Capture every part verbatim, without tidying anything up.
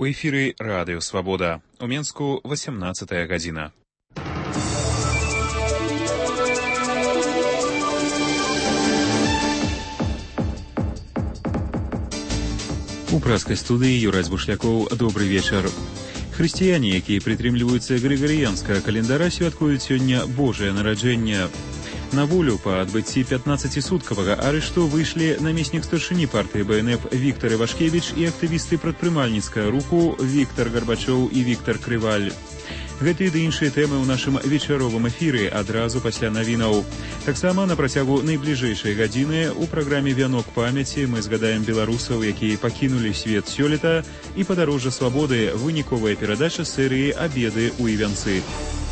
У эфіры радыё Свабода. У Менску восемнадцатая гадзіна. У праскай студыі Юрай Бушлякоў. Добры вечар. Хрысціяне, якія прытрымліваюцца грыгарыянскага календара, святкуюць сёння Божае нараджэнне. На волю па адбыцці пятнаццацісуткавага арышту выйшлі намеснік старшыні партыі Бэ Эн Эф Віктар Івашкевіч і актывісты прадпрымальніцкага руху Віктар Гарбачоў і Віктар Крываль. Гэтыя ды іншыя тэмы ў нашым вечаровым эфіры адразу пасля навінаў. Таксама на працягу найбліжэйшай гадзіны ў праграме «Вянок памяці» мы згадаем беларусаў, якія пакінулі свет сёлета, і «Падарожжа свабоды» — выніковая перадача серыі «Абеды ў Івянцы».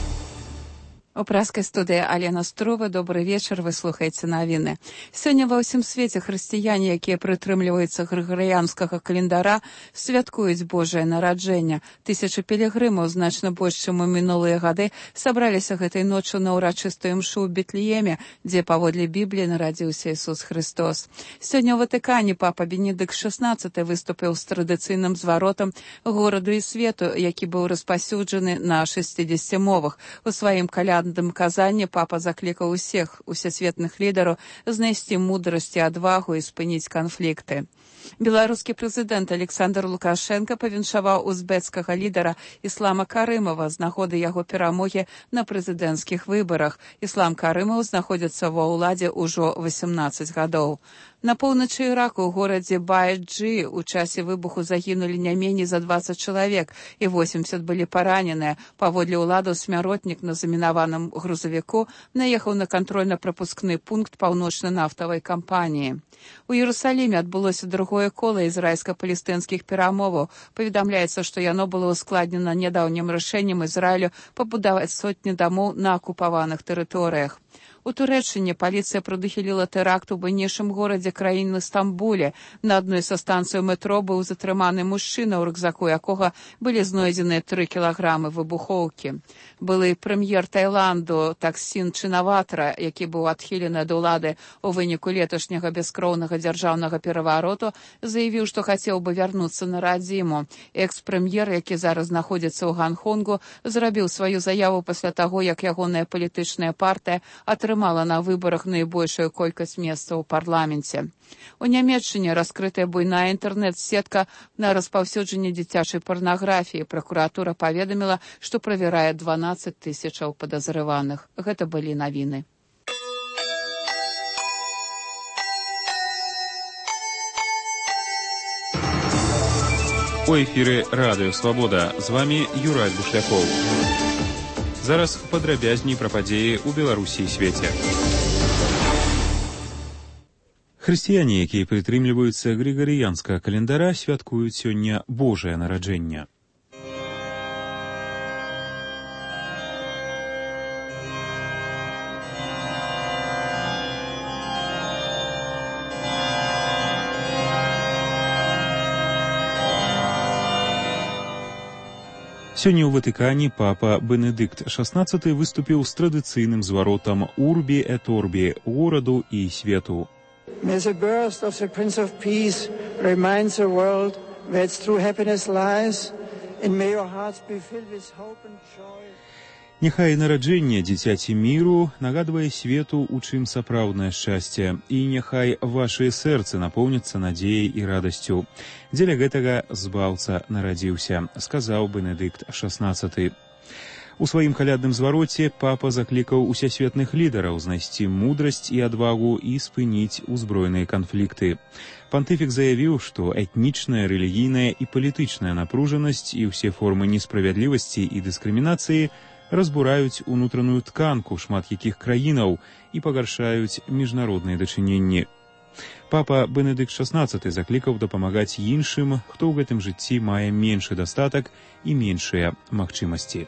У праскай студыі Алена Струва. Добрый вечар, вы слухаеце навіны. Сёння ва ўсім свеце хрысціяне, якія прытрымліваюцца грыгарыянскага календара, святкуюць Божае нараджэнне. Тысячы пілігрымаў, значна больш, чым у мінулыя гады, сабраліся гэтай ноччу на ўрачыстую імшу ў Бетлееме, дзе паводле Бібліі нарадзіўся Ісус Хрыстос. Сёння ў Ватыкане папа Бенедыкт шаснаццаты выступіў з традыцыйным зваротам гораду і свету, які быў распаўсюджаны на шэсцідзесяці мовах. У сваім калядным казанні папа заклікаў усіх усесветных лідараў знайсці мудрасць і адвагу і спыніць канфлікты. Беларускі прэзідэнт Александр Лукашенко павіншаваў узбецкага лідара Іслама Карымова з нагоды яго перамогі на прэзідэнцкіх выбарах. Іслам Карымаў знаходзіцца ва ўладзе ўжо васемнаццаць гадоў. На поўначы Іраку ў горадзе Байджы у часе выбуху загінулі не меней за дваццаць чалавек і восемьдесят былі параненыя. Паводле ўладаў смяротнік на замінаваным грузавіку наехаў на кантрольна-прапускны пункт паўночна-нафтавай кампаніі. У Іерусаліме адбылося другое кола ізраільска-палестынскіх перамоваў. Паведамляецца, што яно было ускладнена нядаўнім рашэннем Ізраілю пабудаваць сотні дамоў на акупаваных тэрыторыях. У Турэччыне паліцыя прадухіліла тэракт у буйнейшым горадзе краіны Стамбуле. На адной са станцыяў метро быў затрыманы мужчына, у рюкзаку якога былі знойдзеныя тры кілаграмы выбухоўкі. Былы прэм'ер Таіланду Таксін Чынаватра, які быў адхілены ад улады ў выніку леташняга бяскроўнага дзяржаўнага перавароту, заявіў, што хацеў бы вярнуцца на радзіму. Экс-прэм'ер, які зараз знаходзіцца ў Ганконгу, зрабіў сваю заяву пасля таго, як ягоная палітычная партыя атрымала на выбарах найбольшую колькасць месцаў у парламенце. У Нямецчыне раскрытая буйная інтэрнэт-сетка на распаўсюджанне дзіцячай парнаграфіі. Пракуратура паведаміла, што правярае дванаццаць тысячаў падазраваных. Гэта былі навіны. У эфіры радыё Свабода. З вамі Юрай Бушлякоў. Зараз падрабязней пра падзеі ў Беларусі і свеце. Хрысціяне, якія прытрымліваюцца грыгарыянскага календара, святкуюць сёння Божае нараджэнне. Сёння ў Ватыкане папа Бенедыкт шаснаццаты выступіў з традыцыйным зваротам «Урбі эт Орбі» — гораду і свету. May the birth of the Prince of Peace remind the world where its true happiness lies, and may your hearts be filled with hope and joy. Няхай нараджэнне дзіцяці міру нагадвае свету, у чым сапраўднае шчасце, і няхай вашыя сэрцы напоўняцца надзеяй і радасцю. Дзеля гэтага збаўца нарадзіўся, сказаў Бенедыкт шаснаццаты. У сваім калядным звароце папа заклікаў усесветных лідараў знайсці мудрасць і адвагу і спыніць узброеныя канфлікты. Пантыфік заявіў, што этнічная, рэлігійная і палітычная напружанасць і ўсе формы несправядлівасці і дыскрымінацыі разбураюць унутраную тканку шмат якіх краінаў і пагаршаюць міжнародныя дачыненні. Папа Бенедыкт шаснаццаты заклікаў дапамагаць іншым, хто ў гэтым жыцці мае меншы дастатак і меншыя магчымасці.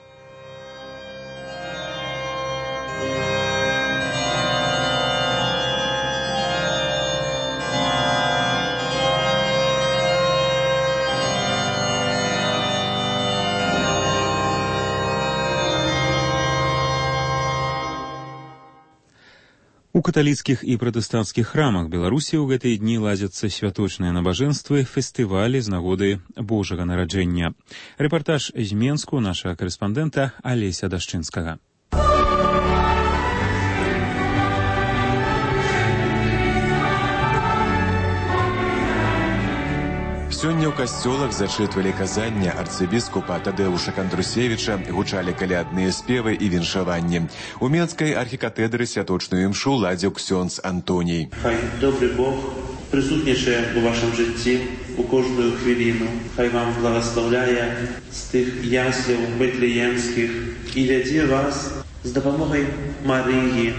У У каталіцкіх і пратэстанцкіх храмах Беларусі ў гэтыя дні ладзяцца святочныя набажэнствы, фестывалі з нагоды Божага нараджэння. Рэпартаж з Менску нашага карэспандэнта Алеся Дашчынскага. Сёння ў касцёлах зачытвалі казання арцыбіскупа Тадэуша Кандрусевіча, гучалі калядныя спевы і віншаванні. У Менскай архікатэдры святочную імшу ладзіў ксёндз Антоній. Хай добрий Бог присутніше у вашому житті у кожну хвилину. Хай вам благословляє з тих яслів бетлеємських і веде вас з допомогою Марії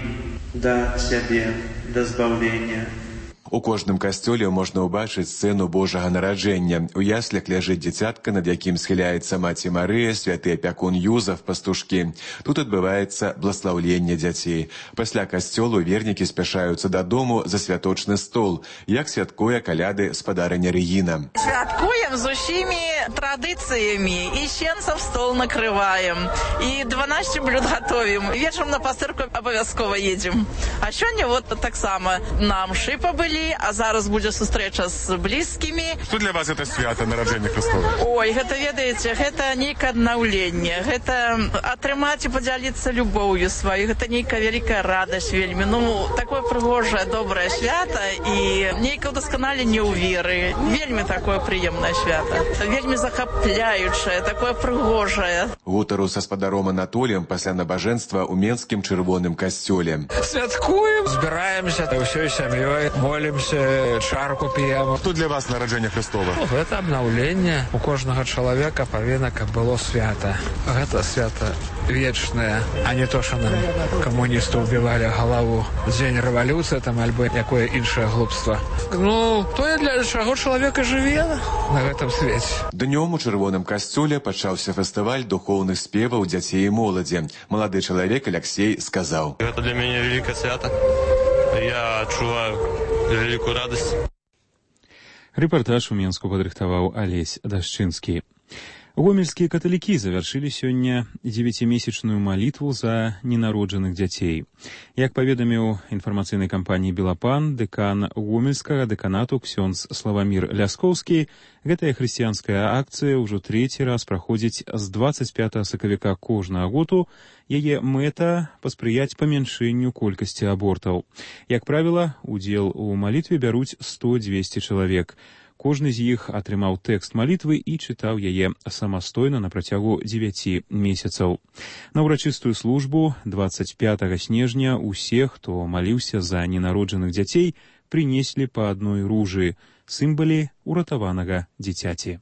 до себе, до збавлення. У кожным касцёле можна ўбачыць сцэну Божага нараджэння. У яслях ляжыць дзіцятка, над якім схіляецца маці Марыя, святы апякун Юзаф, пастушкі. Тут адбываецца бласлаўленне дзяцей. Пасля касцёлу вернікі спяшаюцца дадому за святочны стол, як святкуе каляды спадарыня Регіна. Святкуем з усімі традыцыямі, і щенцам стол накрываем, і дванадцять блюд готовим. Вечером на пастырку абавязкова едзем. А сёння вот таксама на мшы пабылі, а зараз будзе сустрэча з блізкімі. Што для вас гэта свята нараджэння Хрыстова? Ой, гэта, ведаеце, гэта нейкае аднаўленне, гэта атрымаць і падзяліцца любоўю сваёй, гэта нейкая вялікая радасць вельмі. Ну, такое прыгожае, добрае свята і нейкае ўдасканаленне ў веры. Вельмі такое прыемнае свята. Вельмі захапляючае, такое прыгожае. Гутару са спадаром Анатоліем пасля набажэнства ў Менскім чырвоным касцёле. Святкуем, збіраемся ўсёй сям'ёй, молимся, чарку п'ємо. Што для вас нараджэнне Христова? Ну, гэта абнаўленне. У кожнага чалавека павінна, каб было свята. Гэта свята вечнае, а не то, што нам камуністы ўбівалі галаву дзень рэвалюцыі, там, альбо якое іншае глупства. Ну, тое, для чаго чалавека жыве на гэтым свеце. Днём у чырвоным касцёле пачаўся фестываль духоўных спеваў дзяцей і моладзі. Малады чалавек Алексей сказаў: «Гэта для мяне вялікае свята. Я адчуваю вялікую радасць». Рэпартаж у Менску падрыхтаваў Алесь Дашчынскі. Гомельскія каталікі завяршылі сёння дзевяцімесячную малітву за ненароджаных дзяцей. Як паведаміў інфармацыйнай кампаніі «Белапан» дэкан гомельскага дэканату ксёндз Славамір Ляскоўскі, гэтая хрысціянская акцыя ўжо трэці раз праходзіць з дваццаць пятага сакавіка кожнага году. Яе мэта – паспрыяць памяншэнню колькасці абортаў. Як правіла, удзел у малітве бяруць сто-дзвесце чалавек. Кожны з іх атрымаў тэкст малітвы і чытаў яе самастойна на працягу дзевяці месяцаў. На ўрачыстую службу дваццаць пятага снежня усе, хто маліўся за ненароджаных дзяцей, прынеслі па адной ружы, сімвале уратаванага дзіцяці.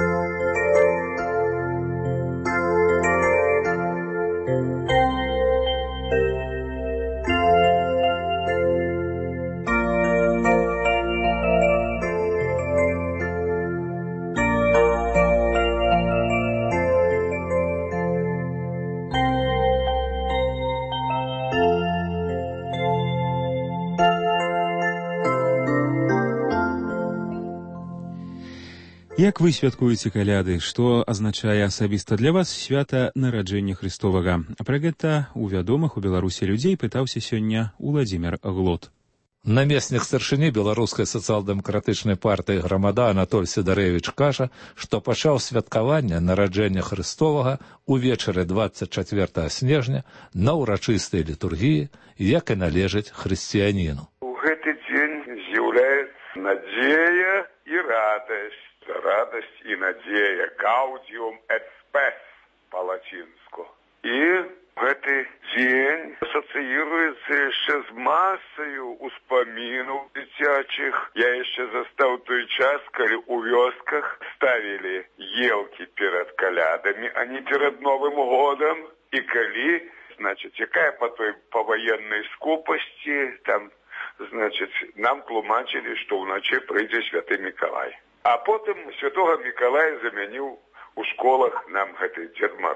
Як вы святкуеце каляды? Што азначае асабіста для вас свята нараджэння Христовага? Пра гэта у вядомых у Беларусі людзей пытаўся сёння Уладзімір Глот. Намеснік старшыні беларускай сацыял-дэмакратычнай партыі «Грамада» Анатоль Сідарэвіч кажа, што пачаў святкаванне нараджэння Христовага увечары дваццаць чацвёртага снежня на ўрачыстай літургіі, як і належыць хрысціяніну. У гэты дзень з'яўляецца надзея і радасць. Радость и надея, гаудиум et spes по-латинску. И гэты день ассоциируется еще с массою успоминов дзіцячых. Я еще застал той час, когда у вёсках ставили елки перед колядами, а не перед Новым годом. И коли, значит, якая по той повоенной скупости, там, значит, нам тлумачили, что вночі прийде Святий Миколай. А потым Святого Миколая заменил у школах нам гэты Дед Мороз.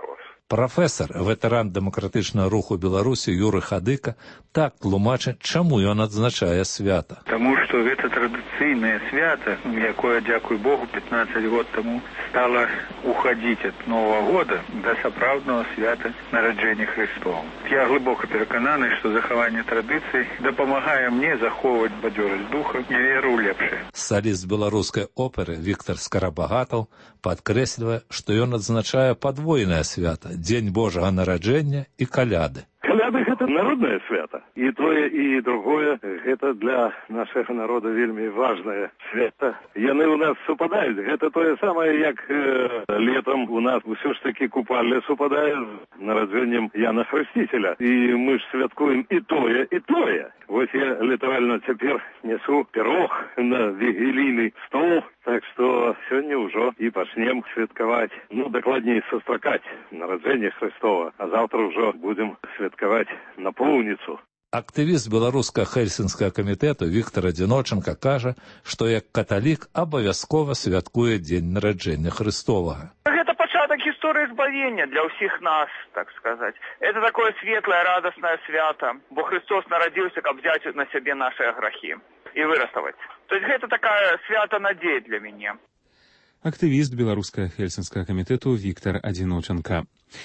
Прафесар, ветэран дэмакратычнага руху Беларусі Юры Хадыка так тлумачыць, чаму ён адзначае свята. Таму што гэта традыцыйнае свята, якое, дзякуй Богу, пятнаццаць год таму стала уходзіць ад Новага года да сапраўднага свята нараджэння Христова. Я глыбока перакананы, што захаванне традыцый дапамагае мне захоўваць бадзёрасць духа і веру ў лепшае. Саліст беларускай оперы Віктар Скарабагатаў падкрэслівае, што ён адзначае падвойнае свята – Дзень Божага нараджэння і каляды. Каляды – гэта народнае свята. І тое, і другое – гэта для нашага народа вельмі важнае свята. Яны ў нас супадаюць. Гэта тое самае, як э, летом у нас усё ж таки купальня супадае з нараджэннем Яна Хрысціцеля. І мы ж святкуем і тое, і тое. Вось я літаральна цяпер несу пірог на вігілійны стол, так што сёння ўжо і пачнем святкаваць, ну, дакладней, сустракаць нараджэнне Хрыстова, а заўтра ўжо будзем святкаваць напоўніцу. Актывіст беларускага хельсінскага камітэту Віктар Адзіночанка кажа, што як каталік абавязкова святкуе дзень нараджэння Хрыстовага. Гэта пачатак гісторыі збавення для ўсіх нас, так сказаць. Это такое светлае, радаснае свята, бо Христос нарадзіўся, каб взяць на сябе нашыя грахі і выратаваць. То есть гэта такая свята надзея для мяне. Актывіст беларускага хельсінскага камітэту Віктар Адзіночанка.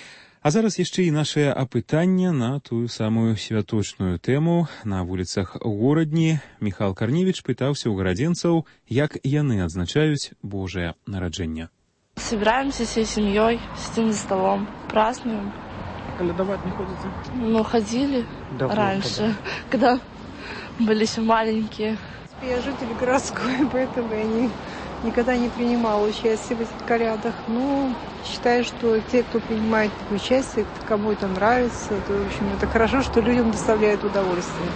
А зараз яшчэ і нашае апытанне на тую самую святочную тэму. На вуліцах горадні Міхал Карневіч пытаўся ў гарадзенцаў, як яны адзначаюць Божае нараджэнне. Собираемся всей семьей, сидим за столом, празднуем. Колядовать не ходите? Ну, ходили давно раньше, когда были еще маленькие. Я житель городской, поэтому я не, никогда не принимала участие в этих колядах. Ну, считаю, что те, кто принимает участие, кому это нравится, то, в общем, это хорошо, что людям доставляет удовольствие.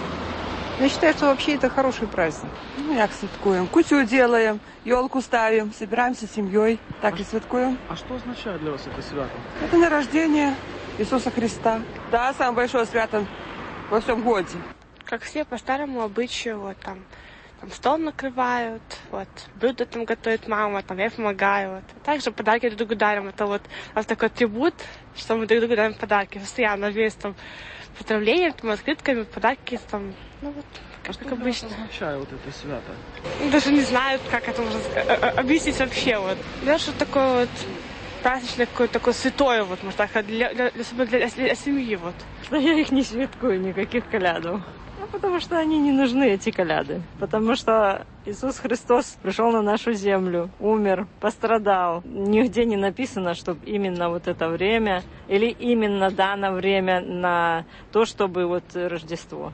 Я считаю, что вообще это хороший праздник. Ну, як святкуем? Кутю делаем, елку ставим, собираемся с семьей, так а и святкуем. А что означает для вас это свято? Это нарождение Иисуса Христа. Да, самое большое свято во всем годе. Как все по старому обычаю, вот там, там стол накрывают, вот, блюда там готовит мама, там я помогаю, вот. Также подарки друг другу дарим, это вот у нас такой атрибут, что мы друг другу дарим подарки, постоянно весь там поздравления, там, открытками, подарки, там, ну вот, как, а как обычно. Что означает вот это свято? Даже не знаю, как это можно объяснить вообще, вот. Знаешь, что такое вот праздничное, такое, такое святое, вот, может так, для, для, для, для, для семьи, вот. Я их не святкую, никаких колядов. Ну, потому что они не нужны, эти коляды. Потому что Иисус Христос пришел на нашу землю, умер, пострадал. Нигде не написано, чтобы именно вот это время, или именно дано время на то, чтобы вот Рождество,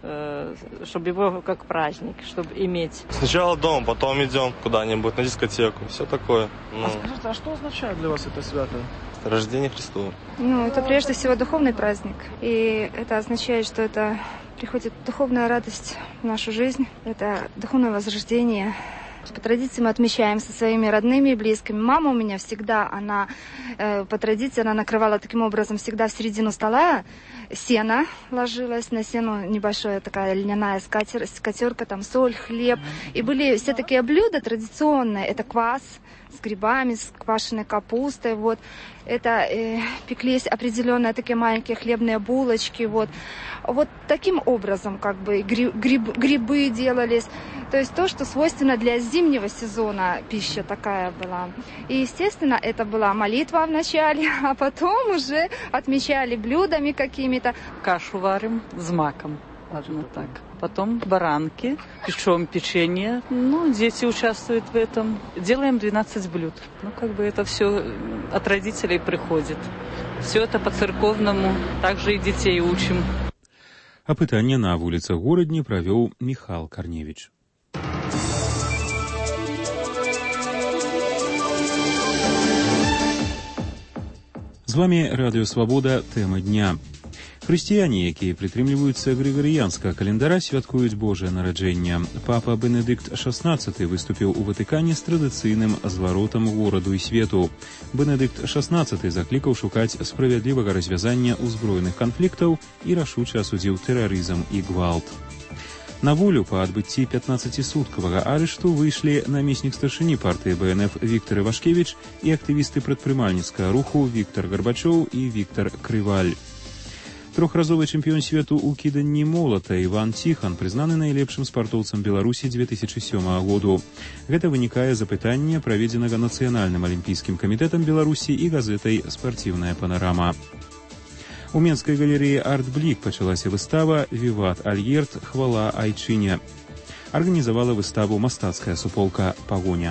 э, чтобы его как праздник, чтобы иметь. Сначала дома, потом идем куда-нибудь на дискотеку, все такое. Ну. А скажите, а что означает для вас это свято? Рождение Христова. Ну, это прежде всего духовный праздник. И это означает, что это приходит духовная радость в нашу жизнь. Это духовное возрождение. По традиции мы отмечаем со своими родными и близкими. Мама у меня всегда, она э, по традиции, она накрывала таким образом всегда в середину стола. Сено ложилось, на сену небольшая такая льняная скатер, скатерка, там соль, хлеб. И были все такие блюда традиционные. Это квас с грибами, с квашеной капустой, вот. Это э, пеклись определенные такие маленькие хлебные булочки, вот. Вот таким образом, как бы, гриб, гриб, грибы делались. То есть то, что свойственно для зимнего сезона, пища такая была. И, естественно, это была молитва в начале, а потом уже отмечали блюдами какими-то. Кашу варим с маком, ладно так. Потом баранки, печем печенье. Ну, дети участвуют в этом. Делаем двенадцать блюд. Ну, как бы это все от родителей приходит. Все это по-церковному. Также и детей учим. Апытанне на вуліцах горадні правёў Міхал Карневіч. З вами Радыё Свабода, тэма дня. Хрысціяне, якія прытрымліваюцца грыгарыянскага календара, святкуюць Божае нараджэнне. Папа Бенедыкт шаснаццаты выступіў у Ватыкане з традыцыйным зваротам гораду і свету. Бенедыкт шаснаццаты заклікаў шукаць справядлівага развязання ўзброеных канфліктаў і рашуча асудзіў тэрарызм і гвалт. На волю па адбыцці пятнаццацісуткавага арышту выйшлі намеснік старшыні партыі бэ эн эф Віктор Івашкевіч і актывісты прадпрымальніцкага руху Віктор Гарбачоў і Віктор Крываль. Трохразовы чэмпіён свету ў кіданні молата Іван Ціхан прызнаны найлепшым спартоўцам Беларусі две тысячы сёмага году. Гэта вынікае з апытання, праведзенага Нацыянальным алімпійскім камітэтам Беларусі і газетай «Спартыўная панарама». У Менскай галерэі «Арт-Блік» пачалася выстава «Віват Альерт. Хвала Айчыне». Арганізавала выставу мастацкая суполка «Пагоня».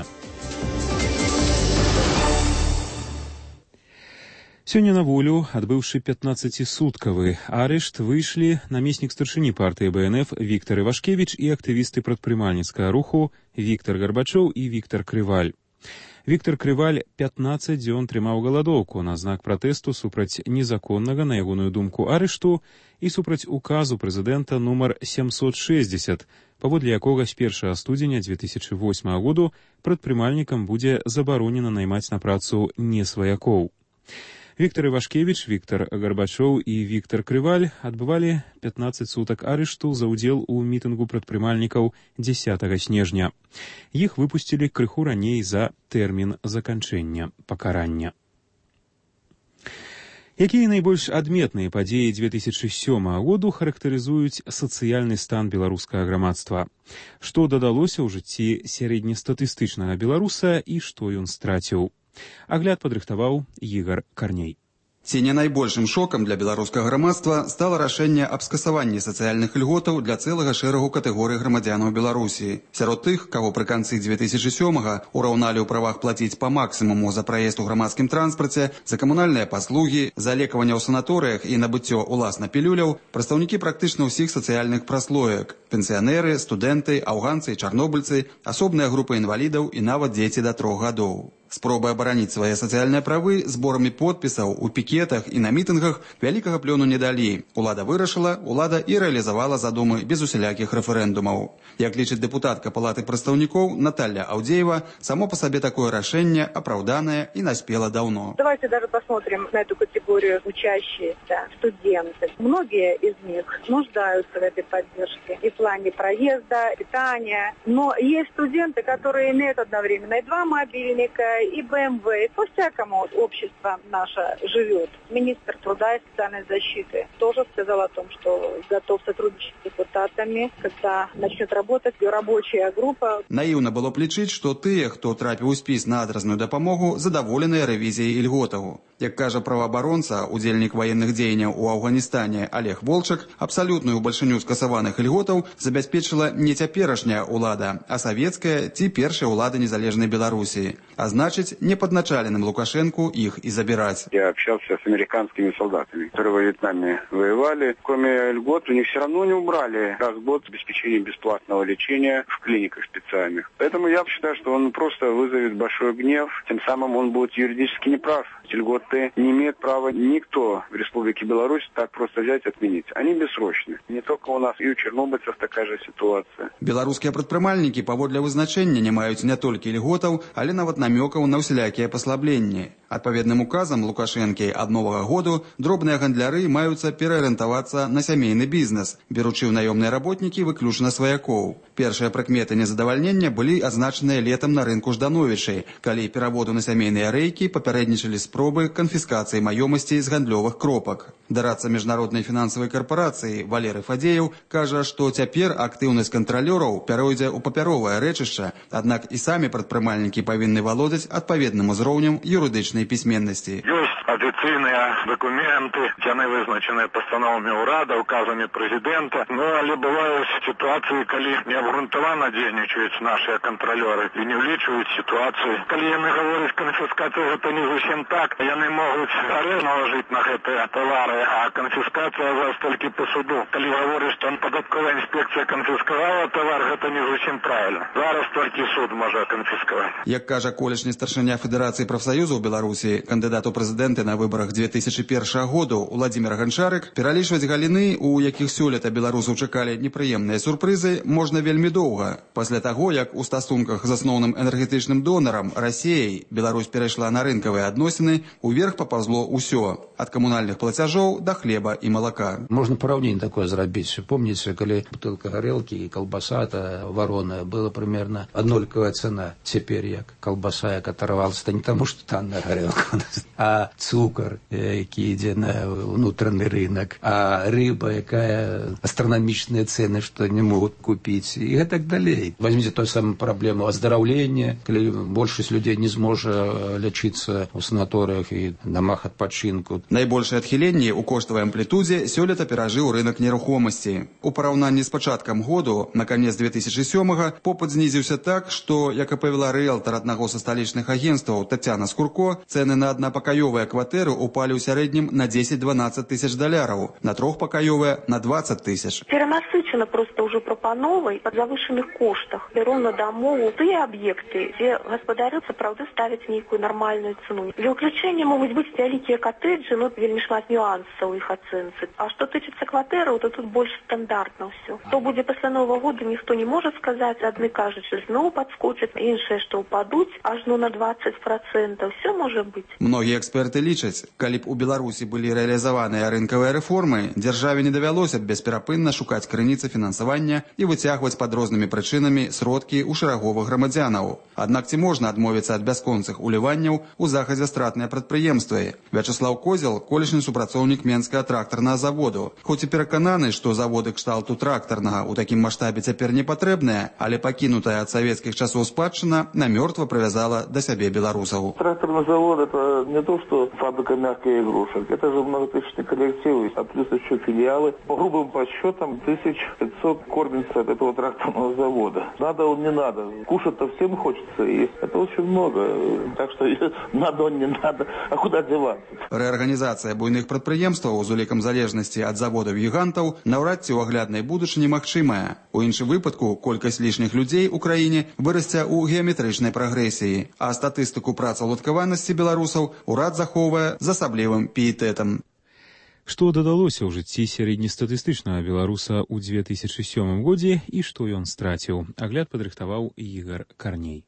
Сёння на волю, адбыўшы пятнаццацісуткавы арышт, выйшлі намеснік старшыні партыі бэ эн эф Віктор Івашкевіч і актывісты прадпрымальніцкага руху Віктор Гарбачоў і Віктор Крываль. Віктор Крываль пятнаццаць дзён трымаў галадоўку на знак пратэсту супраць незаконнага, на ягоную думку, арышту і супраць указу прэзідэнта нумар сямсот шэсцьдзесят, паводле якога з першага студзеня две тысячы восьмага году прадпрымальнікам будзе забаронена наймаць на працу несваякоў. Віктор Івашкевіч, Віктор Гарбачоў і Віктор Крываль адбывалі пятнаццаць сутак арышту за ўдзел у мітынгу прадпрымальнікаў дзесятага снежня. Іх выпусцілі крыху раней за тэрмін заканчэння пакарання. Якія найбольш адметныя падзеі две тысячы сёмага году характарызуюць сацыяльны стан беларускага грамадства? Што дадалося ў жыцці сярэднестатыстычнага беларуса і што ён страціў? Агляд падрыхтаваў Ігар Карней. Ці не найбольшым шокам для беларускага грамадства стала рашэнне аб скасаванні сацыяльных льготаў для цэлага шэрагу катэгорый грамадзянаў Беларусі. Сярод тых, каго пры канцы две тысячы сёмага ураўналі ў правах плаціць па максімуму за праезд у грамадскім транспарце, за камунальныя паслугі, за лекаванне ў санаторыях і набыццё уласна пілюляў, прадстаўнікі практычна ўсіх сацыяльных праслоек: пенсіянеры, студэнты, афганцы і чарнобыльцы, асобныя групы інвалідаў і нават дзеці да трох гадоў. Спробы абараніць свае сацыяльныя правы зборамі подпісаў у пікетах і на мітынгах вялікага плёну не далі. Улада вырашыла, улада і рэалізавала задумы без усялякіх рэферэндумаў. Як лічыць дэпутатка Палаты прадстаўнікоў Наталья Аўдзеева, само по себе такое рашэнне оправданное и наспело давно. Давайте даже посмотрим на эту категорию учащиеся, студенты. Многие из них нуждаются в этой поддержке и в плане проезда, питания. Но есть студенты, которые имеют одновременно и два мобильника, и бэ эм вэ, и по-всякому общество наше живет. Министр труда и социальной защиты тоже сказал о том, что готов сотрудничать с депутатами, когда начнет работать рабочая группа. Наивно было б лічыць, што тыя, хто трапіў у спіс на адразную дапамогу, задаволеныя рэвізіяй ільготаў. Як кажа праваабаронца, удзельнік ваенных дзеянняў у Афганістане Олег Волчак, абсалютную бальшыню скасаваных ільготаў забяспечыла не цяперашняя ўлада, а савецкая ці першая ўлада незалежнай Беларусі. А значит, не подначаленным Лукашенку их и забирать. Я общался с американскими солдатами, которые во Вьетнаме воевали. Кроме льгот, у них все равно не убрали раз в год обеспечение бесплатного лечения в клиниках специальных. Поэтому я считаю, что он просто вызовет большой гнев, тем самым он будет юридически неправ. Эти льготы не имеет права никто в Республике Беларусь так просто взять и отменить. Они бессрочны. Не только у нас, и у чернобыльцев такая же ситуация. Беларускія прадпрымальнікі паводле вызначэння не маюць не толькі льготаў, але нават намёкаў на ўсялякія паслабленні. Адпаведным указам Лукашэнкі ад новага году дробныя гандляры маюцца пераарыентавацца на сямейны бізнес, беручы ў наёмныя работнікі выключна сваякоў. Першыя прыкметы незадавальнення былі адзначаныя летам на рынку Ждановічай, калі пераводу на сямейныя рэйкі папярэднічалі спробы канфіскацыі маёмасці з гандлёвых кропак. Дарадца міжнароднай фінансавай карпорацыі Валерый Фадзеев кажа, што цяпер актыўнасць кантралёраў пяройдзе ў папяровае рэчышча, аднак і самі прадпрымальнікі павінны валодаць адпаведным узроўнем юрыдычнай пісьменнасці. Ёсць афіцыйныя дакументы, яны вызначаны пастановамі ўрада, указамі прэзідэнта, ну але бываюць сітуацыі, калі неабгрунтавана дзейнічаюць нашыя кантралёры і не ўлічваюць сітуацыю. Калі яны гавораць канфіскацыя, гэта не зусім так, яны могуць арэшт наложыць на гэтыя тавары, а канфіскацыя зараз толькі по суду. Калі гаворыць, што падатковая інспекцыя канфіскавала тавар, гэта не зусім правільна. Зараз толькі суд можа канфіскаваць. Як кажа колішні старшыня Федэрацыі прафсаюзаў Беларусі, кандыдат у прэзідэнты на выборах выбарах две тысячи першага году Уладзімір Ганчарык пералічваць галіны, у якіх сёлета беларусаў чакалі непрыемныя сюрпрызы, можна вельмі доўга. Пасля таго, як у стасунках з асноўным энергетычным донарам Расіяй Беларусь перайшла на рынкавыя адносіны, уверх папазло ўсё, ад камунальных плацяжоў да хлеба і малака. Можна параўненне такое зрабіць. Помніце, калі бутылка гарэлкі і калбаса вароная была примерно аднолькавая цена. Цяпер як калбаса, як оторвалася, не тому, что танная гарэлка, а цукар, які ідзе на внутренний рынок, а рыба, якая астрономічныя цены, што не могуць купіць, і гэтак далей. Возьмите ту самую праблему аздараўлення, калі большасць людзей не зможа лячыцца ў санаторыях і дамах адпачынку. Найбольшае адхіленне ў коштавай амплітудзе сёлета перажыў рынок нерухомасці. У параўнанні з пачаткам году, на канец две тысячи сёмага, попыт знізіўся так, што, як апавяла рыэлтар аднаго са сталічных агенцтваў Тацяна Скурко, цэны на аднапакаёвыя кватэры упалі ў сярэднім на дзесяць-дванаццаць тысяч даляраў, на трохпакаёвыя на двадцать тысяч. Перенасычена просто уже прапановай па завышаных коштах. Роўна дамову тыя аб'екты, дзе гаспадары сапраўды ставяць нейкую нармальную цену. Для ўключэння могуць быць вялікія катэджы, но вельмі шмат нюансаў іх ацэнцы. А што тычыцца кватэраў, то тут больш стандартна ўсё. Што будзе пасля Новага года, ніхто не можа сказаць. Адны кажуць, што зноў падскочаць, іншыя, што ўпадуць ажно на двадцать процентов. Все можа быць. Многія эксперты лічаць, калі б у Беларусі былі рэалізаваныя рынкавыя рэформы, дзяржаве не давялося б бесперапынна шукаць крыніцы фінансавання і выцягваць пад рознымі прычынамі сродкі ў шэраговых грамадзянаў. Аднак ці можна адмовіцца ад бясконцых уліванняў у захадзе стратныя прадпрыемствы? Вячеслав Козел, колішні супрацоўнік Менскага трактарнага заводу. Хоць і перакананы, што заводы кшталту трактарнага ў такім маштабе цяпер не патрэбныя, але пакінутая ад савецкіх часоў спадчына намёртва прывязала да сябе беларусаў. Тракторный завод — это не то, что фабрика мягких игрушек. Это же многотысячный коллектив, а плюс еще филиалы. По грубым подсчетам тысяч пятьсот кормится от этого тракторного завода. Надо он, не надо. Кушать-то всем хочется, и это очень много. Так что надо он, не надо. А куда деваться? Рэарганізацыя буйных прадпрыемстваў з улікам залежнасці ад заводаў-гігантаў наўрад ці ў агляднай будучыні магчымая. У іншым выпадку колькасць лішніх людзей у краіне вырасце ў геаметрычнай прагрэсіі, а статыстыку працаўладкаванасці беларусаў урад захоўвае з асаблівым піетэтам. Што дадалося ў жыцці сярэднестатыстычнага беларуса ў две тысячи сёмым годзе і што ён страціў? Агляд падрыхтаваў Ігор Карней.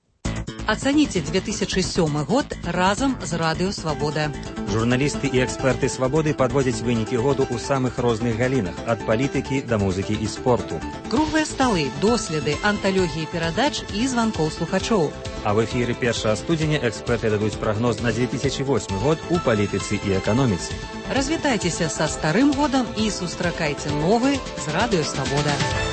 Оцените две тысячи сёмы год разом з Радыё Свабода. Журналісты і эксперты Свабоды падводзяць вынікі году ў самых розных галінах, ад палітыкі да музыкі і спорту. Круглыя сталы, доследы, анталогіі перадач і званкоў слухачоў. А в эфіры першага студзеня эксперты дадуць прагноз на две тысячи восьмы год у палітыцы і эканоміцы. Развітайцеся са старым годам і сустракайце новы з Радыё Свабода.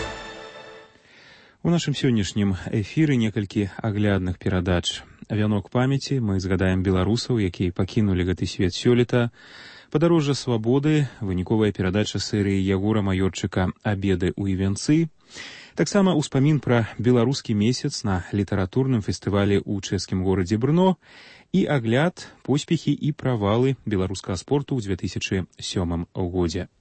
У нашым сённяшнім эфіры некалькі аглядных перадач. Вянок памяці, мы згадаем беларусаў, якія пакінулі гэты свет сёлета. Падарожжа свабоды, выніковая перадача серыі Ягора Маёрчыка «Абеды ў Івенцы». Таксама ўспамін пра беларускі месяц на літаратурным фестывалі ў чэшскім горадзе Брно і агляд, поспехі і правалы беларускага спорту ў две тысячи сёмым годзе.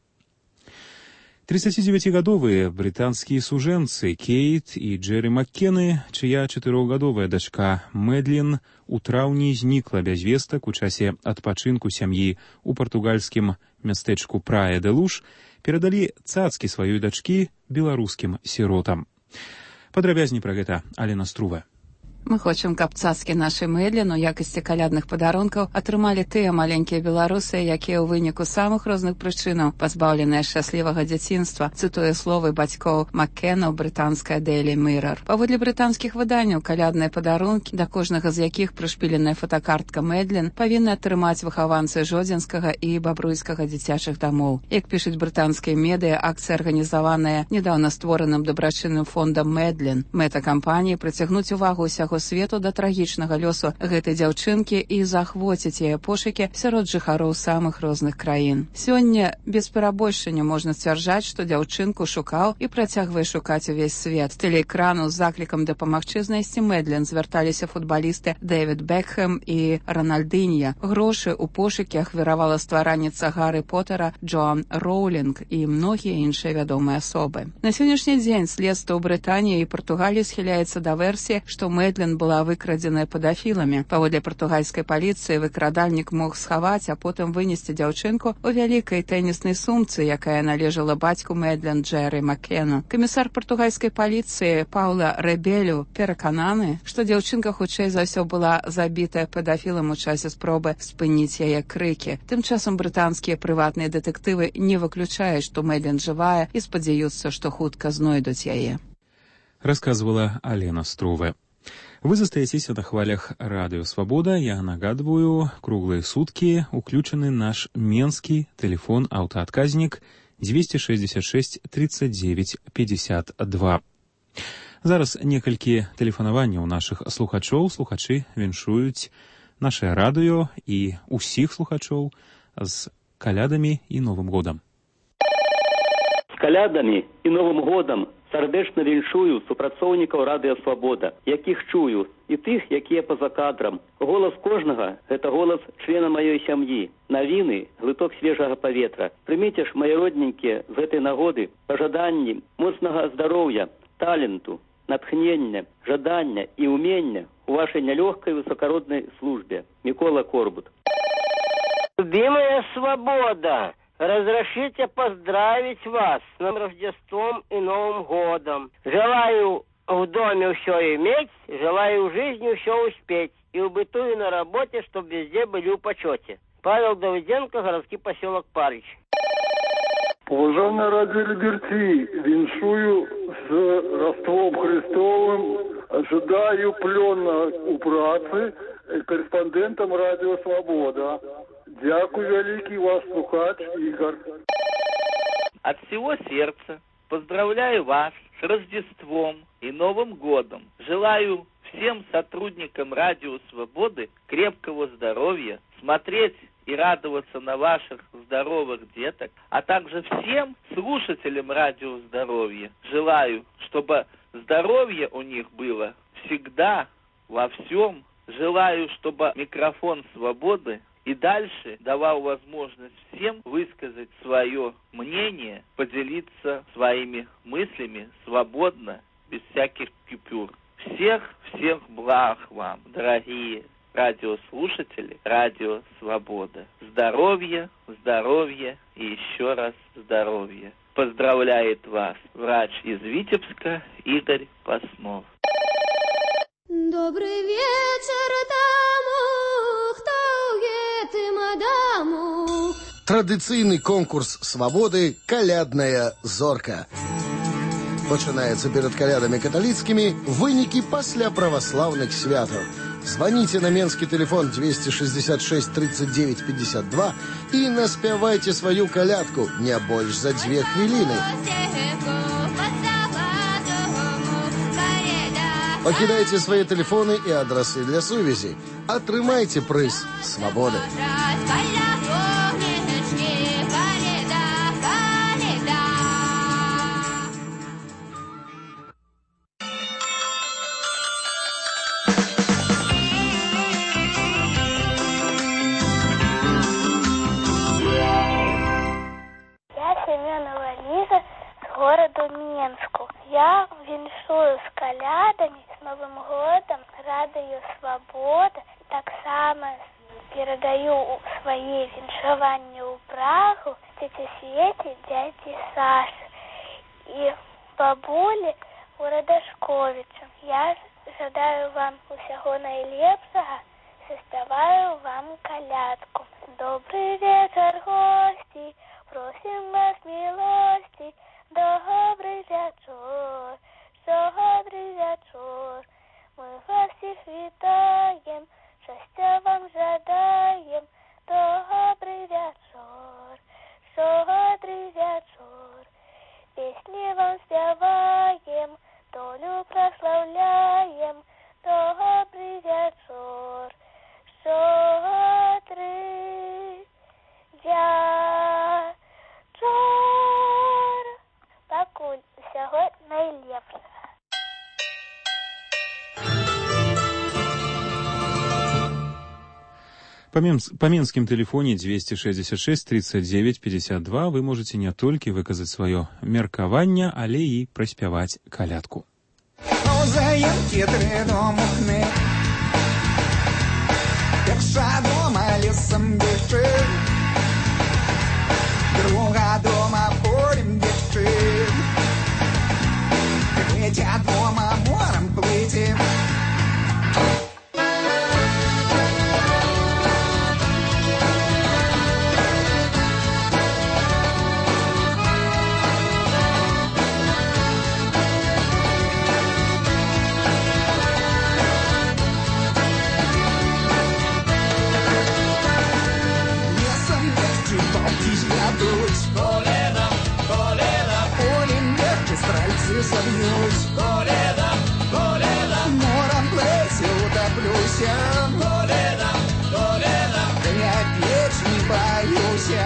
тридцатидевятигадовыя брытанскія сужэнцы Кейт і Джерри Маккены, чыя чатырохгадовая дачка Мэдлін у траўні знікла без вестак у часе адпачынку сям'і ў партугальскім мястэчку Прая-де-Луж, перадалі цацкі сваёй дачкі беларускім сіротам. Падрабязней пра гэта Алена Струва. Мы хочам, каб цацкі нашай Мэдлін у якасці калядных падарункаў атрымалі тыя маленькія беларусы, якія ў выніку самых розных прычынаў пазбаўленыя шчаслівага дзяцінства, цытуе словы бацькоў Маккена ў брытанскай Daily Mirror. Паводле брытанскіх выданняў, калядныя падарункі, да кожнага з якіх прышпіленая фотакартка Мэдлін, павінны атрымаць выхаванцы жодзінскага і бабруйскага дзіцячых дамоў. Як пішуць брытанскія медыа, акцыя арганізаваная нядаўна створаным дабрачынным фондам Мэдлін. Мэта кампаніі прыцягнуць увагу ўсяго свету да трагічнага лёсу гэтай дзяўчынкі і захвоціць яе пошукі сярод жыхароў самых розных краін. Сёння без перабольшання можна сцвярджаць, што дзяўчынку шукаў і працягвае шукаць увесь свет. З тэлеэкрану з заклікам дапамагчы знайсці Мэдлін звярталіся футбалісты Дэвід Бекхэм і Рональдынья. Грошы ў пошукі ахвяравала стваральніца Гарры Поттера Джоан Роулінг і многія іншыя вядомыя асобы. На сённяшні дзень следства ў Брытаніі і Партугаліі схіляецца да версіі, што Мэдлін Мэдлен была выкрадзеная педафіламі. Паводле партугальскай паліцыі выкрадальнік мог схаваць, а потым вынесці дзяўчынку у вялікай тэніснай сумцы, якая належала бацьку Мэдлен Джерри Маккену. Камісар партугальскай паліцыі Паула Ребелю перакананы, што дзяўчынка хутчэй за ўсё была забітая педафілам у часе спробы спыніць яе крыкі. Тым часам брытанскія прыватныя дэтэктывы не выключаюць, што Мэдлен жывая і спадзяюцца, што хутка знойдуць яе. Рассказывала Алена Струве. Вы застаецеся на хвалях Радио Свобода. Я нагадываю, круглые сутки уключены наш менский телефон-аўтаадказнік двести шестьдесят шесть тридцать девять пятьдесят два. Зараз некалькі тэлефанаванняў нашых слухачоў. Слухачы віншуюць наше радыё і усіх слухачоў з калядамі і Новым годам. З калядамі і Новым годам сардэчна віншую супрацоўнікаў Радыё Свабода, якіх чую, і тых, якія па-за кадрам. Голас кожнага – гэта голас члена маёй сям'і. Навіны – глыток свежага паветра. Прыміце ж, мае родненькія, з гэтай нагоды пажаданні моцнага здароўя, таленту, натхнення, жадання і умення у вашай нялёгкай высокароднай службе. Микола Корбут. Любимая Свобода, разрешите поздравить вас с Рождеством и Новым годом. Желаю в доме все иметь, желаю в жизни все успеть. И в быту, и на работе, чтобы везде были в почете. Павел Давыденко, городский поселок Парич. Уважаемые радиолюберцы, віншую с Рождеством Христовым, ожидаю плённо у працы корреспондентом Радио Свобода. Дякую великий ваш слухач Игорь. От всего сердца поздравляю вас с Рождеством и Новым годом. Желаю всем сотрудникам Радио Свободы крепкого здоровья, смотреть и радоваться на ваших здоровых деток, а также всем слушателям Радио Здоровья. Желаю, чтобы здоровье у них было всегда, во всем. Желаю, чтобы микрофон свободы и дальше давал возможность всем высказать свое мнение, поделиться своими мыслями свободно, без всяких купюр. Всех, всех благ вам, дорогие радиослушатели, Радио Свобода. Здоровья, здоровья и еще раз здоровья. Поздравляет вас врач из Витебска Игорь Паснов. Добрый вечер тому, хто є мадаму. Традыцыйны конкурс свабоды «Калядная зорка». Пачынаецца перад калядамі каталіцкімі, вынікі пасля праваслаўных святаў. Звоните на менский телефон двести шестьдесят шесть тридцать девять пятьдесят два и наспявайте свою колядку не больше за две хвилины. Покидайте свои телефоны и адресы для сувязі. Атрымайте прыз свободы. Городу Минску. Я віншую з калядами, з Новым годом, Радио Свобода. Так само передаю свои віншаванні у Прагу тете Свете, дяде Саше и бабуле у Радашковича. Я жадаю вам усяго найлепшага, заспяваю вам калядку. Добрый вечер, гости, просим вас милости. Добрый вечер, добрый вечер, мы вас всех витаем, счастья вам жадаем. Добрый вечер, добрый вечер, песни вам спеваем, долю прославляем. Добрый вечер, добрый вечер. Пакуль усяго найлепшага. По, Менс, по менским телефоне двести шестьдесят шесть тридцать девять пятьдесят два вы можете не толькі выказаць сваё меркаванне, але і праспяваць калядку. заємки три домухни. Перша дома лісом дівчин, друга дома полем дівчин, третя дома морем плитим. Колено, колено, полем легче стрельцы собьюсь. Колено, колено, мором плыть утоплюся. Колено, колено, да я печь не боюсь.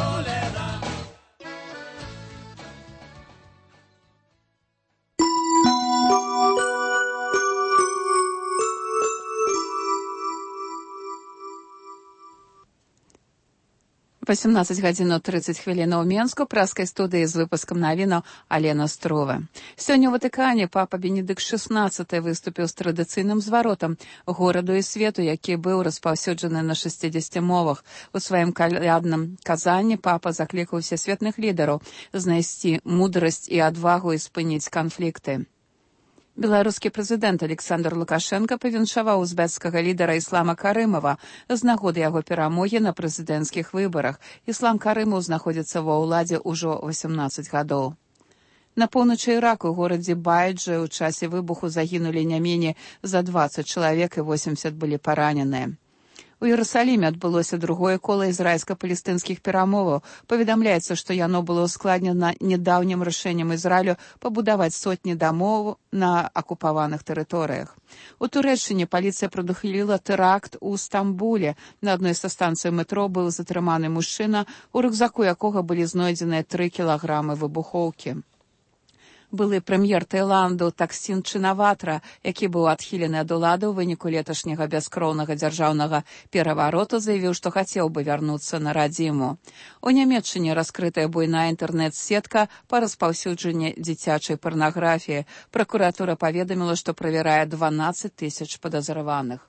восемнадцать гадзін тридцать хвілін у Менску, праскай студыі з выпускам навінаў Алена Строва. Сёння ў Ватыкане папа Бенедыкт шестнадцаты выступіў з традыцыйным зваротам гораду і свету, які быў распаўсюджаны на шестидесяти мовах. У сваім калядным казанні папа заклікаў усесветных лідараў знайсці мудрасць і адвагу і спыніць канфлікты. Беларускі прэзідэнт Александр Лукашенко павіншаваў узбекскага лідара Іслама Карымова з нагоды яго перамогі на прэзідэнцкіх выбарах. Іслам Карымаў знаходзіцца ва ўладзе ўжо восемнадцаць гадоў. На поўначы Іраку ў горадзе Байджы ў часе выбуху загінулі не меней за дваццаць чалавек і восемьдесят былі параненыя. У Іерусаліме адбылося другое кола ізраільска-палестынскіх перамоваў. Паведамляецца, што яно было ўскладнена нядаўнім рашэннем Ізраілю пабудаваць сотні дамоў на акупаваных тэрыторыях. У Турэччыне паліцыя прадухіліла тэракт у Стамбуле. На адной са станцый метро быў затрыманы мужчына, у рюкзаку якога былі знойдзеныя тры кілаграмы выбухоўкі. Былы прэм'ер Таіланду Таксін Чынаватра, які быў адхілены ад улады ў выніку леташняга бяскроўнага дзяржаўнага перавароту, заявіў, што хацеў бы вярнуцца на радзіму. У Нямецчыне раскрытая буйная інтэрнэт-сетка па распаўсюджанні дзіцячай парнаграфіі. Пракуратура паведаміла, што правярае дванаццаць тысяч падазраваных.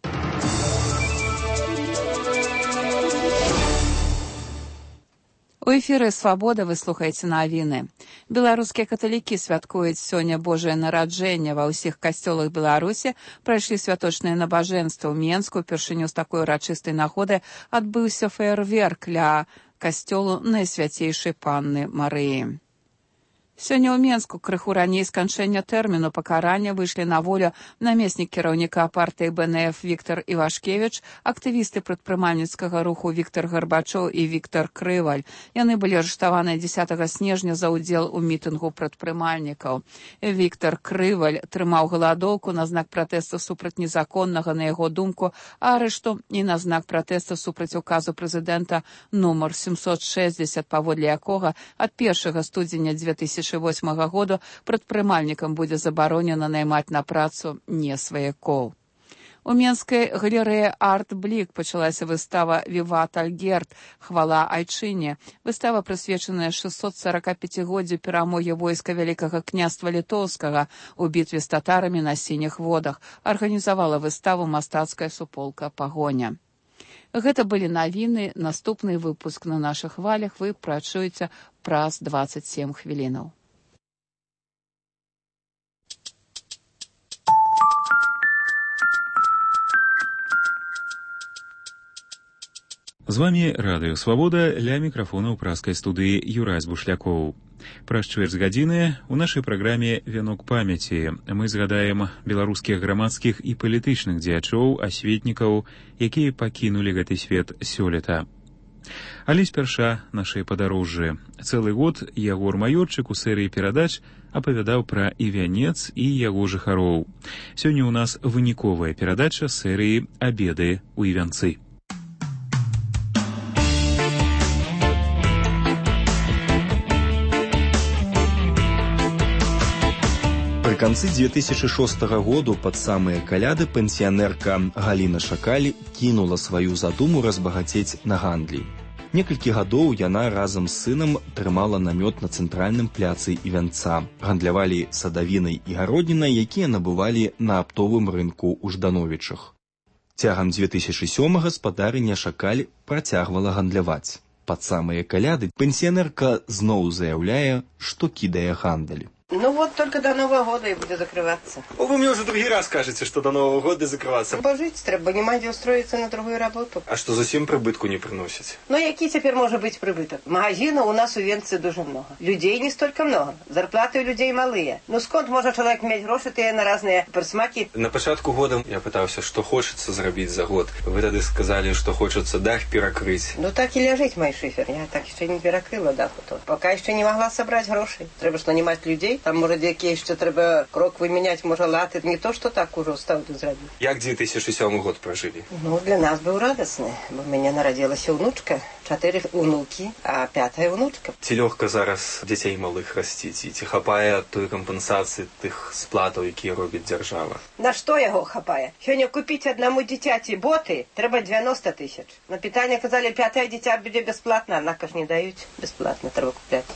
У эфіры «Свабода» вы слухаеце навіны. Беларускія каталікі святкуюць сёння Божае нараджэнне. Ва ўсіх касцёлах Беларусі прайшлі святочныя набажэнствы. У Менску упершыню з такой урачыстай нагоды адбыўся феерверк ля касцёлу Найсвяцейшай Панны Марыі. Сёння ў Менску крыху раней сканчэння тэрміну пакарання выйшлі на волю намеснік кіраўніка партыі Бэ Эн Эф Віктар Івашкевіч, актывісты прадпрымальніцкага руху Віктар Гарбачоў і Віктар Крываль. Яны былі арыштаваныя дзесятага снежня за ўдзел у мітынгу прадпрымальнікаў. Віктар Крываль трымаў галадоўку на знак пратэсту супраць незаконнага, на яго думку, арышту і на знак пратэсту супраць указу прэзідэнта нумар семьсот шестьдесят, паводле якога ад першага студзеня две тысячы восьмага году прадпрымальнікам будзе забаронена наймаць на працу не сваякоў. У Менскай галерэі «Арт-Блік» пачалася выстава «Віват Альгерт. Хвала Айчыне». Выстава прысвечаная шестьсот сорокапяцігоддзю перамогі войска Вялікага княства Літоўскага у бітве з татарамі на сініх водах. Арганізавала выставу мастацкая суполка «Пагоня». Гэта былі навіны. Наступны выпуск на нашых хвалях вы прачуеце праз дваццаць сем хвілінаў. З вами Радыё Свабода, ля мікрафона ў праскай студыі Юрась Бушлякоў. Праз чвэрць гадзіны ў нашай праграме «Вянок памяці» мы згадаем беларускіх грамадскіх і палітычных дзеячоў, асветнікаў, якія пакінулі гэты свет сёлета. Але спярша нашай падарожжы. Цэлы год Ягор Маёрчык у серыі перадач апавядаў пра Івянец і яго жыхароў. Сёння ў нас выніковая перадача серыі «Абеды ў Івянцы». Пры канцы дзве тысячы шостага году пад самыя каляды пенсіянерка Галіна Шакаль кінула сваю задуму разбагацець на гандлі. Некалькі гадоў яна разам з сынам трымала намёт на цэнтральным пляцы Івянца. Гандлявалі садавінай і гароднінай, якія набывалі на аптовым рынку ў Ждановічах. Цягам дзве тысячы сёмага спадарыня Шакаль працягвала гандляваць. Пад самыя каляды пенсіянерка зноў заяўляе, што кідае гандаль. Ну вот только до Нового года и будет закрываться. О, вы мне уже другий раз кажете, что до Нового года закрываться. Пожить треба, нема где устроиться на другую работу. А что зусім прибытку не приносит? Ну, який теперь может быть прибыток? Магазинов у нас у Венции дуже много. Людей не столько много. Зарплаты у людей малые. Ну, сконт может человек иметь гроши, ты на разные присмаки. На початку года я пытался, что хочется заработать за год. Вы тогда сказали, что хочется дах перекрыть. Ну, так и лежить, мой шифер. Я так еще не перекрыла даху. Пока еще не могла собрать гроши. Треба что нанимать людей. Там, може, деякі ще треба крок виміняти, може, лати. Не то, що так уже ставити зробити. Як две тысячи седьмой год прожили? Ну, для нас був радісний. Бо в мене народилася внучка, чотири внуки, а п'ята внучка. Ці легко зараз дітей малих ростить? І ці хапає тої компенсації тих сплатів, які робить держава? На що його хапає? Сьогодні купити одному дитяті боти треба дев'яносто тисяч. На питання казали, п'яте дитя буде безплатно, однак ж не дають. Безплатно треба купляти.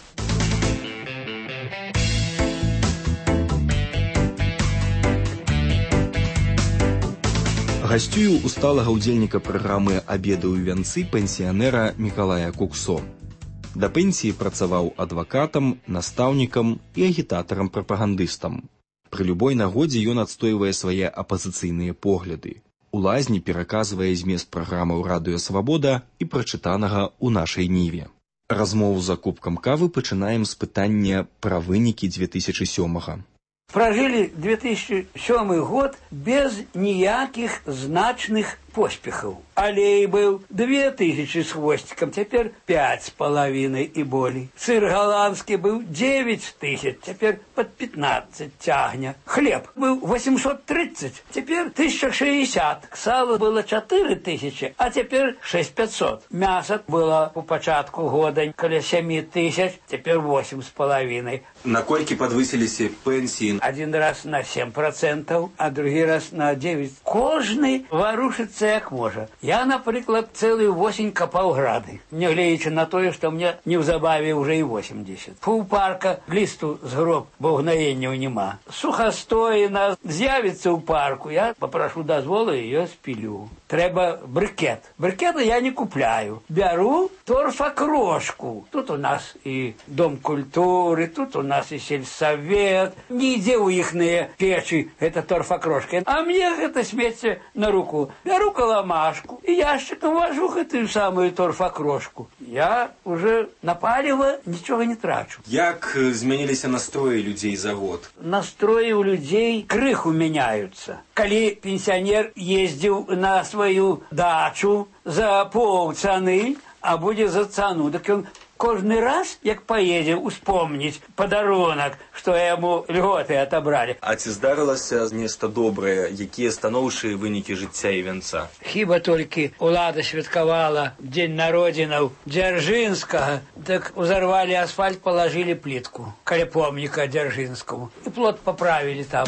Гасцюю у сталага ўдзельніка праграмы «Абеды ў Вянцы» пенсіянера Мікалая Куксо. Да пенсіі працаваў адвакатам, настаўнікам і агітатарам-прапагандыстам. Пры любой нагодзе ён адстойвае свае апазіцыйныя погляды. У лазні пераказвае змест праграмаў «Радыё Свабода» і прачытанага ў нашай ніве. Размову за кубкам кавы пачынаем з пытання пра вынікі две тысячи сёмага. Прожили две тысячи седьмой год без никаких значных поспехов. Алей был две тысячи с хвостиком, теперь пять с половиной и более. Сыр голландский был девять тысяч, теперь под пятнадцать тягня. Хлеб был восемьсот тридцать, теперь тысяча шестьдесят. Сало было четыре тысячи, а теперь шесть пятьсот. Мясо было по початку года около семь тысяч, теперь восемь с половиной. На кольки подвысились пенсии? Один раз на семь процентов, а другой раз на девять. Кожный ворушится як може. Я, наприклад, цілу осінь копав гради, не глядячи на те, що мені невзабаві вже і вісімдесят. Півпарка листу з гроб, бо гноєння нема. Сухостоїна з'явиться у парку, я попрошу дозволу, її спілю. Треба брикет. Брикета я не купляю. Беру торфокрошку. Тут у нас и Дом культуры, тут у нас и сельсовет. Нигде у их печи это торфокрошка. А мне это смеется на руку. Беру коломашку и ящиком вожу эту самую торфокрошку. Я уже на палево ничего не трачу. Як изменились настрои людей за год? Настрои у людей крыху меняются. Коли пенсионер ездил на свою дачу за полцены, а будет за цену, так он каждый раз, як поедем, успомнить подарунок, что ему льготы отобрали. А ці здарилося нешта добрае, якія станоўчыя вынікі жыцця Івянца? Хіба толькі улада святкавала День народзінаў Дзяржынскага, так узорвали асфальт, положили плитку каля помника Дзяржынскому. И плот поправили там.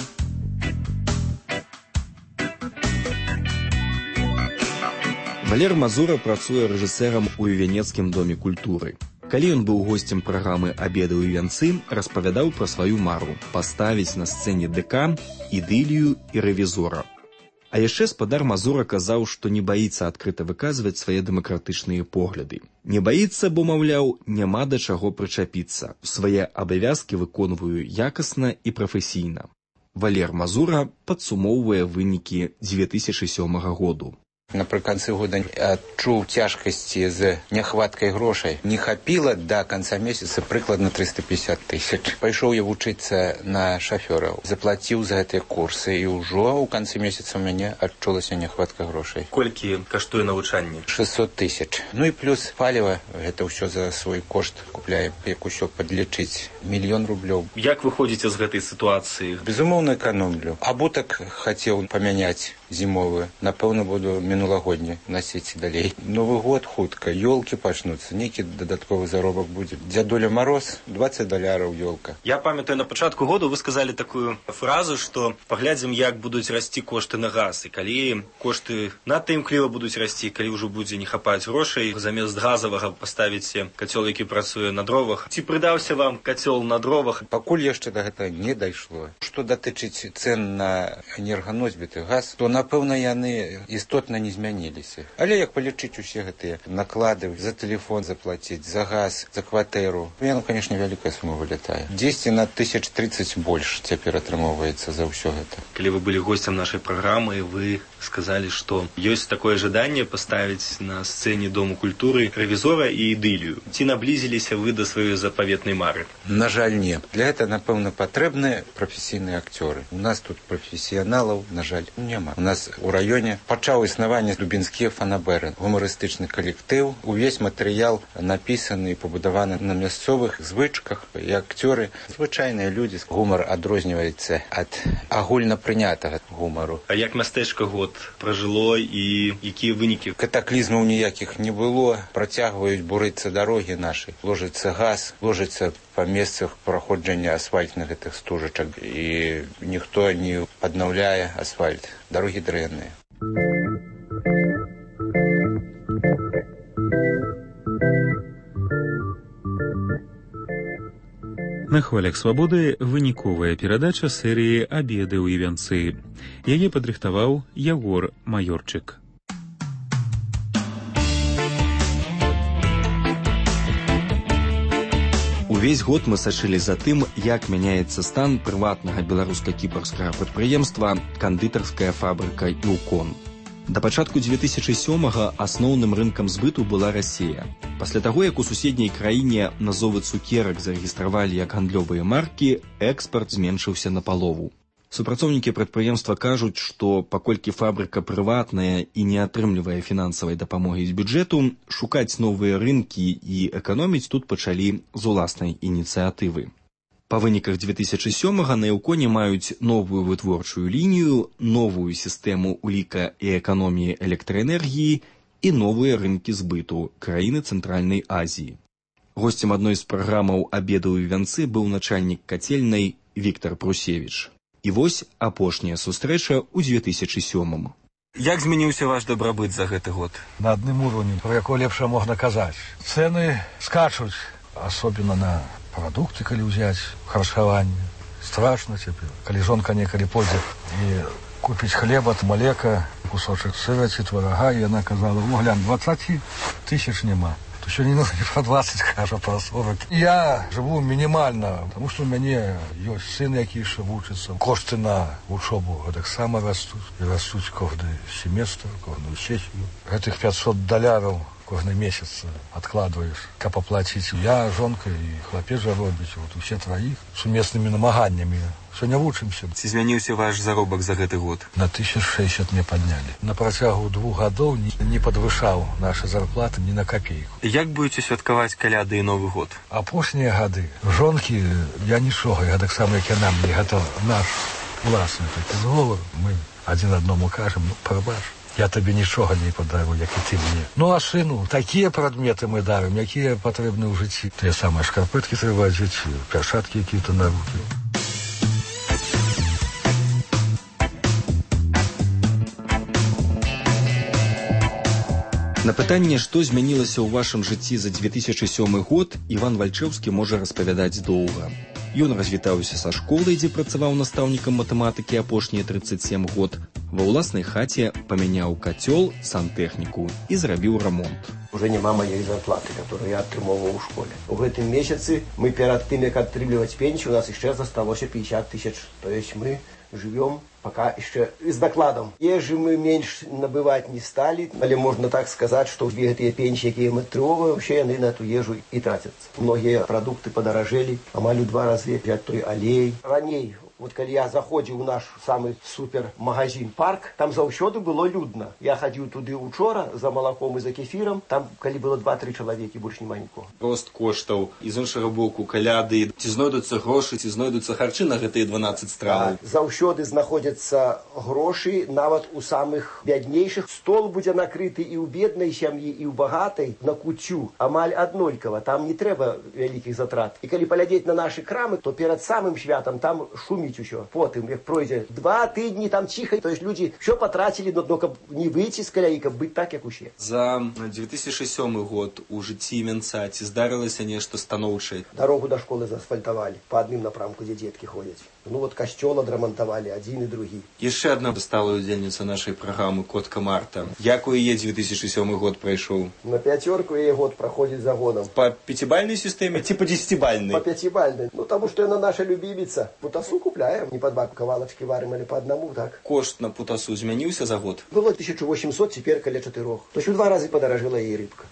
Валер Мазура працуе рэжысэрам у Івянецкім доме культуры. Калі ён быў госцем праграмы «Абеды ў Івянцы», распавядаў пра сваю мару паставіць на сцэне ДК, ідылію і рэвізора. А яшчэ спадар Мазура казаў, што не баіцца адкрыта выказваць свае дэмакратычныя погляды. Не баіцца, бо, маўляў, няма да чаго прычапіцца. Свае абавязкі выконваю якасна і прафесійна. Валер Мазура падсумоўвае вынікі две тысячи сёмага году. Напрыканцы года адчуў цяжкасці з няхваткай грошай. Не хапіла да канца месяца прыкладна триста пятьдесят тысяч. Пайшоў я вучыцца на шафёраў. Заплаціў за гэтыя курсы і ўжо ў канцы месяца ў мяне адчулася няхватка грошай. Колькі каштуе навучанне? шестьсот тысяч. Ну і плюс паліва, гэта ўсё за свой кошт купляем, як усё падлічыць. Мільён рублёў. Як вы ходзіце з гэтай сітуацыі? Безумоўна, эканомлю. Абутак хацеў памяняць зімовую. Напэўна, буду мінулагодні насіць далей. Новы год хутка, ёлкі пачнуцца, нейкі дадатковы заробак будзе. Дзядуля Мароз, двадцать даляраў ёлка. Я памятаю, на пачатку году вы сказалі такую фразу, што паглядзім, як будуць расці кошты на газ. І калі кошты надта імкліва будуць расці, калі ўжо будзе не хапаць грошай, замест газавага паставіце кацёл, які працуе на дровах. Ці прыдаўся вам кацёл на дровах? Пакуль яшчэ да гэтага не дайшло. Што датычыць цэн на энерганосьбіты газ, то, напэўна, яны істотна не змяніліся. Але як палічыць усе гэтыя наклады за тэлефон заплаціць, за газ, за кватэру, яно, канешне, вялікая сума вылетае. дзесяць на тысяч тридцать больш цяпер атрымоўваецца за ўсё гэта. Калі вы былі госцем нашай праграмы, вы сказалі, што ёсць такое жаданне паставіць на сцэне Дому культуры рэвізора і ідылію. Ці наблізіліся вы да сваёй запаветнай мары? На жаль, не. Для гэта, напэўна, патрэбныя прафесійныя акцёры. У нас тут прафесіяналаў, на жаль, няма. У нас у раёне пачаў існаванне Дубінскія фанабэры, гумарыстычны калектыў. Увесь матэрыял напісаны і пабудаваны на мясцовых звычках. І акцёры, звычайныя людзі. Гумар адрозніваецца ад агульнапрынятага гумару. А як мястэчка год пражыло і якія вынікі? Катаклізмаў ніякіх не было. Працягваюць бурыцца дарогі нашы. Ложыцца газ, ложыцца па месцах праходжання асфальтных гэтых стужачак. І ніхто не паднаўляе асфальт. Дарогі дрэнныя. На хвалях свабоды выніковая перадача серыі «Абеды ў вянцы». Яе падрыхтаваў Ягор Маёрчык. Увесь год мы сачылі за тым, як мяняецца стан прыватнага беларуска-кіпрскага прадпрыемства «Кандытарская фабрыка «Іўкон». Да пачатку дзве тысячы сёмага асноўным рынкам збыту была Расія. Пасля таго, як у суседняй краіне назовы цукерак зарэгістравалі як гандлёвыя маркі, экспарт зменшыўся напалову. Супрацоўнікі прадпрыемства кажуць, што паколькі фабрыка прыватная і не атрымлівае фінансавай дапамогі з бюджэту, шукаць новыя рынкі і эканоміць тут пачалі з уласнай ініцыятывы. Па выніках дзве тысячы сёмага на «Іўконе» маюць новую вытворчую лінію, новую сістэму уліка і эканоміі электраэнергіі і новыя рынкі збыту краіны Цэнтральнай Азіі. Госцем адной з праграмаў «Абедаў і вянцы» быў начальнік кацельнай Віктар Прусевіч. І вось апошняя сустрэча ў дзве тысячы сёмым. Як змяніўся ваш дабрабыт за гэты год? На адным уровні, про якое лепша можна казаць. Цэны скачуць, асобна на прадукты, калі ўзяць, харчаванне. Страшна цяпер. Калі жонка некалі пойдзе і купіць хлеба, малека, кусочак сыра ці тварага, і яна казала: «О, глянь, двадцать тысяч нема». То сёння не про двадцать, кажа, про сорок. Я жыву мінімальна, тому што у мяне ёсць сын, які яшчэ вучыцца. Кошты на вучобу гэтаксама растуць. І растуць кожны семестр, кожную сесію. Гэтых пятьсот даляраў кожны месяц адкладваеш, каб аплаціць. Я, жонка і хлапец жа робіць, вот усе траіх, сумеснымі намаганнямі. Сёння вучымся. Ці змяніўся ваш заробак за гэты год? На тысяч шэсцьдзесят мне паднялі. На працягу двух гадоў не, не падвышаў нашы зарплаты ні на капейку. Як будзеце святкаваць каляды і Новы год? Апошнія гады жонкі я нічога, я таксама, як яна мне, гэта наш уласны такі зговор. Мы адзін аднаму кажам: ну, прабач, я табе нічога не падару, як і ты мне. Ну, а сыну такія прадметы мы дарым, якія патрэбны ў жыцці. Тыя самыя шкарпэткі трэба адзець, перчаткі якія-то на рукі. На пытанне, што змянілася ў вашым жыцці за дзве тысячы сёмы год, Іван Вальчэўскі можа распавядаць доўга. Ён развітаўся са школай, дзе працаваў настаўнікам матэматыкі апошнія тридцать семь год. Ва ўласнай хаце памяняў кацёл, сантэхніку і зрабіў рамонт. Уже няма моей зарплаты, которую я атрымоўваў у школе. У гэтым месяцы мы перад тым, як атрымліваць пенсію, у нас яшчэ засталося пятьдесят тысяч. То есть мы живем пока еще с докладом. Ежи мы меньше набывать не стали, але можно так сказать, что две гэтыя пенсии, якія мы атрымоўваем, вообще яны на эту ежу и тратятся. Многие продукты подорожели, амаль у два раза взять той аллей. Раней вот калі я заходзіў у наш самы супер магазин парк, там заўсёды было людна. Я хадзіў туды учора за малаком і за кефірам, там калі было два-тры чалавекі, больш няма нікога. Рост коштаў і з іншага боку каляды, ці знойдуцца грошы, ці знойдуцца харчы на гэтыя дванаццаць страваў. Заўсёды знаходзяцца грошы, нават у самых бяднейшых. Стол будзе накрыты і ў беднай сям'і, і ў багатай на куцю амаль аднолькава. Там не трэба вялікіх затрат. І калі паглядзець на нашы крамы, то перад самым святам там шуміць усё. Потым, як пройдзе два тыдні, там ціха, то есть людзі ўсё патрацілі, но каб не выйти з каляі, каб быць так, як усе. За две тысячи сёмы год у жыцці вянца ці здарылася нешта станоўчае? Дарогу да школы заасфальтавалі па адным напрамку, дзе дзеткі ходзяць. Ну вот касцёл адрамантавалі, адзін і другі. Яшчэ адна сталая удзельніца нашай праграмы Котка Марта. Як у яе две тысячи сёмы год прайшоў? На пяцёрку яе год праходзіць за годам. Па пяцібальнай сістэме ці па дзесяцібальнай? Па пяцібальнай. Ну таму што яна наша любіміца. Путасу купляем, не па два кавалачкі варым, але па аднаму, так. Кошт на путасу змяніўся за год? Было тысяча восемьсот, цяпер каля чатырох. То есть у два разы падаражэла яе рыбка.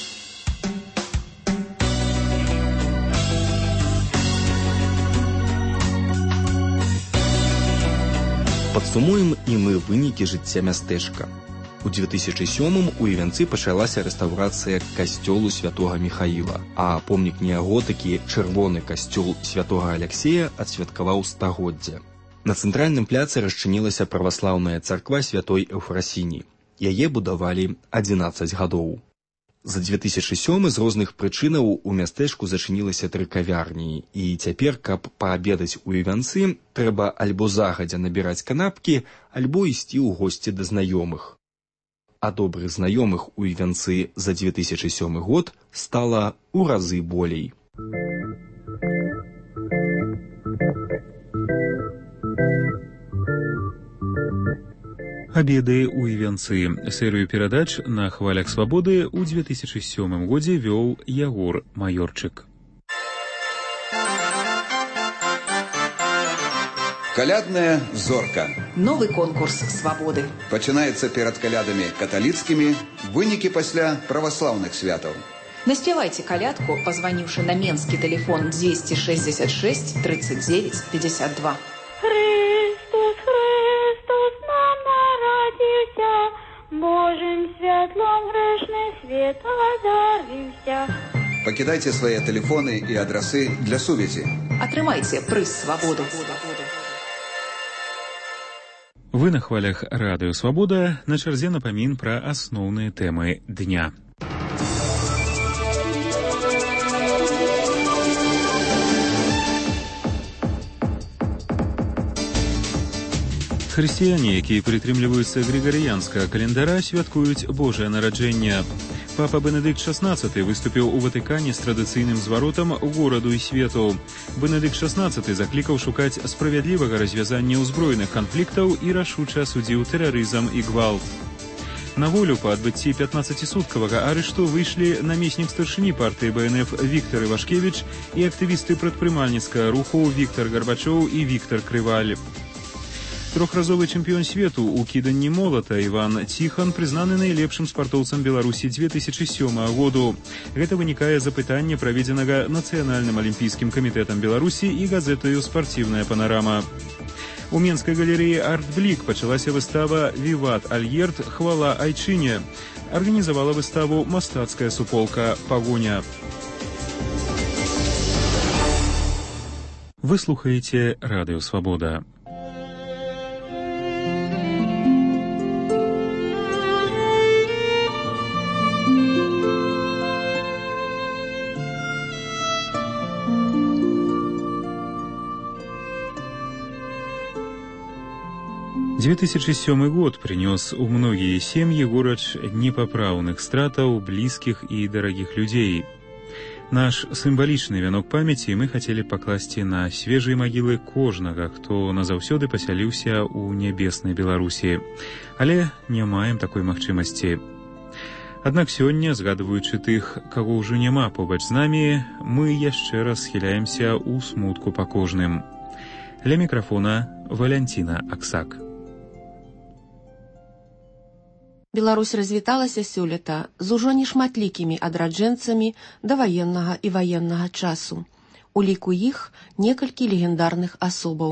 Падсумуем і мы вынікі жыцця мястэчка. У две тысячи сёмым у Івянцы пачалася рэстаўрацыя касцёлу святога Міхаіла, а помнік неаготыкі чырвоны касцёл святога Аляксея адсвяткаваў стагоддзе. На цэнтральным пляцы расчынілася праваслаўная царква святой Эўфрасіні. Яе будавалі адзінаццаць гадоў. За две тысячи сёмы з розных прычынаў у мястэчку зачынілася тры кавярні, і цяпер, каб паабедаць у Івянцы, трэба альбо загадзя набіраць канапкі, альбо ісці ў госці да знаёмых. А добрых знаёмых у Івянцы за две тысячи сёмы год стала ў разы болей. Обеды у Івянцы. Серыю перадач на хвалях свабоды ў две тысячи сёмым годзе вёў Ягор Маёрчык. Калядная зорка. Новый конкурс свабоды. Пачынаецца перад калядамі каталіцкімі, вынікі пасля праваслаўных святаў. Наспявайце калядку, позвоніўшы на менскі тэлефон двести шестьдесят шесть тридцать девять пятьдесят два. Христос, Христос нам народился, Божим святлом грешный свет озарился. Пакідайце свае тэлефоны і адрасы для сувязі. Атрымайце прыз свабоду. Вы на хвалях радыё «Свабода», на чарзе напамін пра асноўныя тэмы дня. Хрысціяне, якія прытрымліваюцца грыгарыянскага календара, святкуюць Божае нараджэнне. Папа Бенедыкт шаснаццаты выступіў у Ватыкане з традыцыйным зваротам гораду і свету. Бенедыкт шаснаццаты заклікаў шукаць справядлівага развязання ўзброеных канфліктаў і рашуча асудзіў тэрарызм і гвалт. На волю па адбыцці пятнаццацісуткавага арышту выйшлі намеснік старшыні партыі Бэ Эн Эф Віктар Івашкевіч і актывісты прадпрымальніцкага руху Віктар Гарбачоў і Віктар Крываль. Трохразовы чэмпіён свету ў кіданні молата Іван Ціхан прызнаны найлепшым спартоўцам Беларусі две тысячи сёмага году. Гэта вынікае з апытання, праведзенага Нацыянальным алімпійскім камітэтам Беларусі і газетаю «Спартивная панорама». У Менскай галерэі «Артблік» пачалася выстава «Віват Альерт. Хвала Айчыне». Арганізавала выставу мастацкая суполка «Пагоня». Вы слухаеце радыё «Свабода». две тысячи сёмы год принес у многие семьи горечь непоправных стратаў близких и дорогих людей. Наш сімвалічны вянок памяці мы хотели пакласці на свежыя магілы кожнага, хто назаўсёды пасяліўся ў нябеснай Беларусі. Але не маем такой магчымасці. Аднак сёння, згадваючы тых, каго ўжо няма побач з намі, мы яшчэ раз схіляемся ў смутку па кожным. Ля мікрафона Валянціна Аксак. Беларусь развіталася сёлета з ужо нешматлікімі адраджэнцамі даваеннага і ваеннага часу. У ліку іх некалькі легендарных асобаў.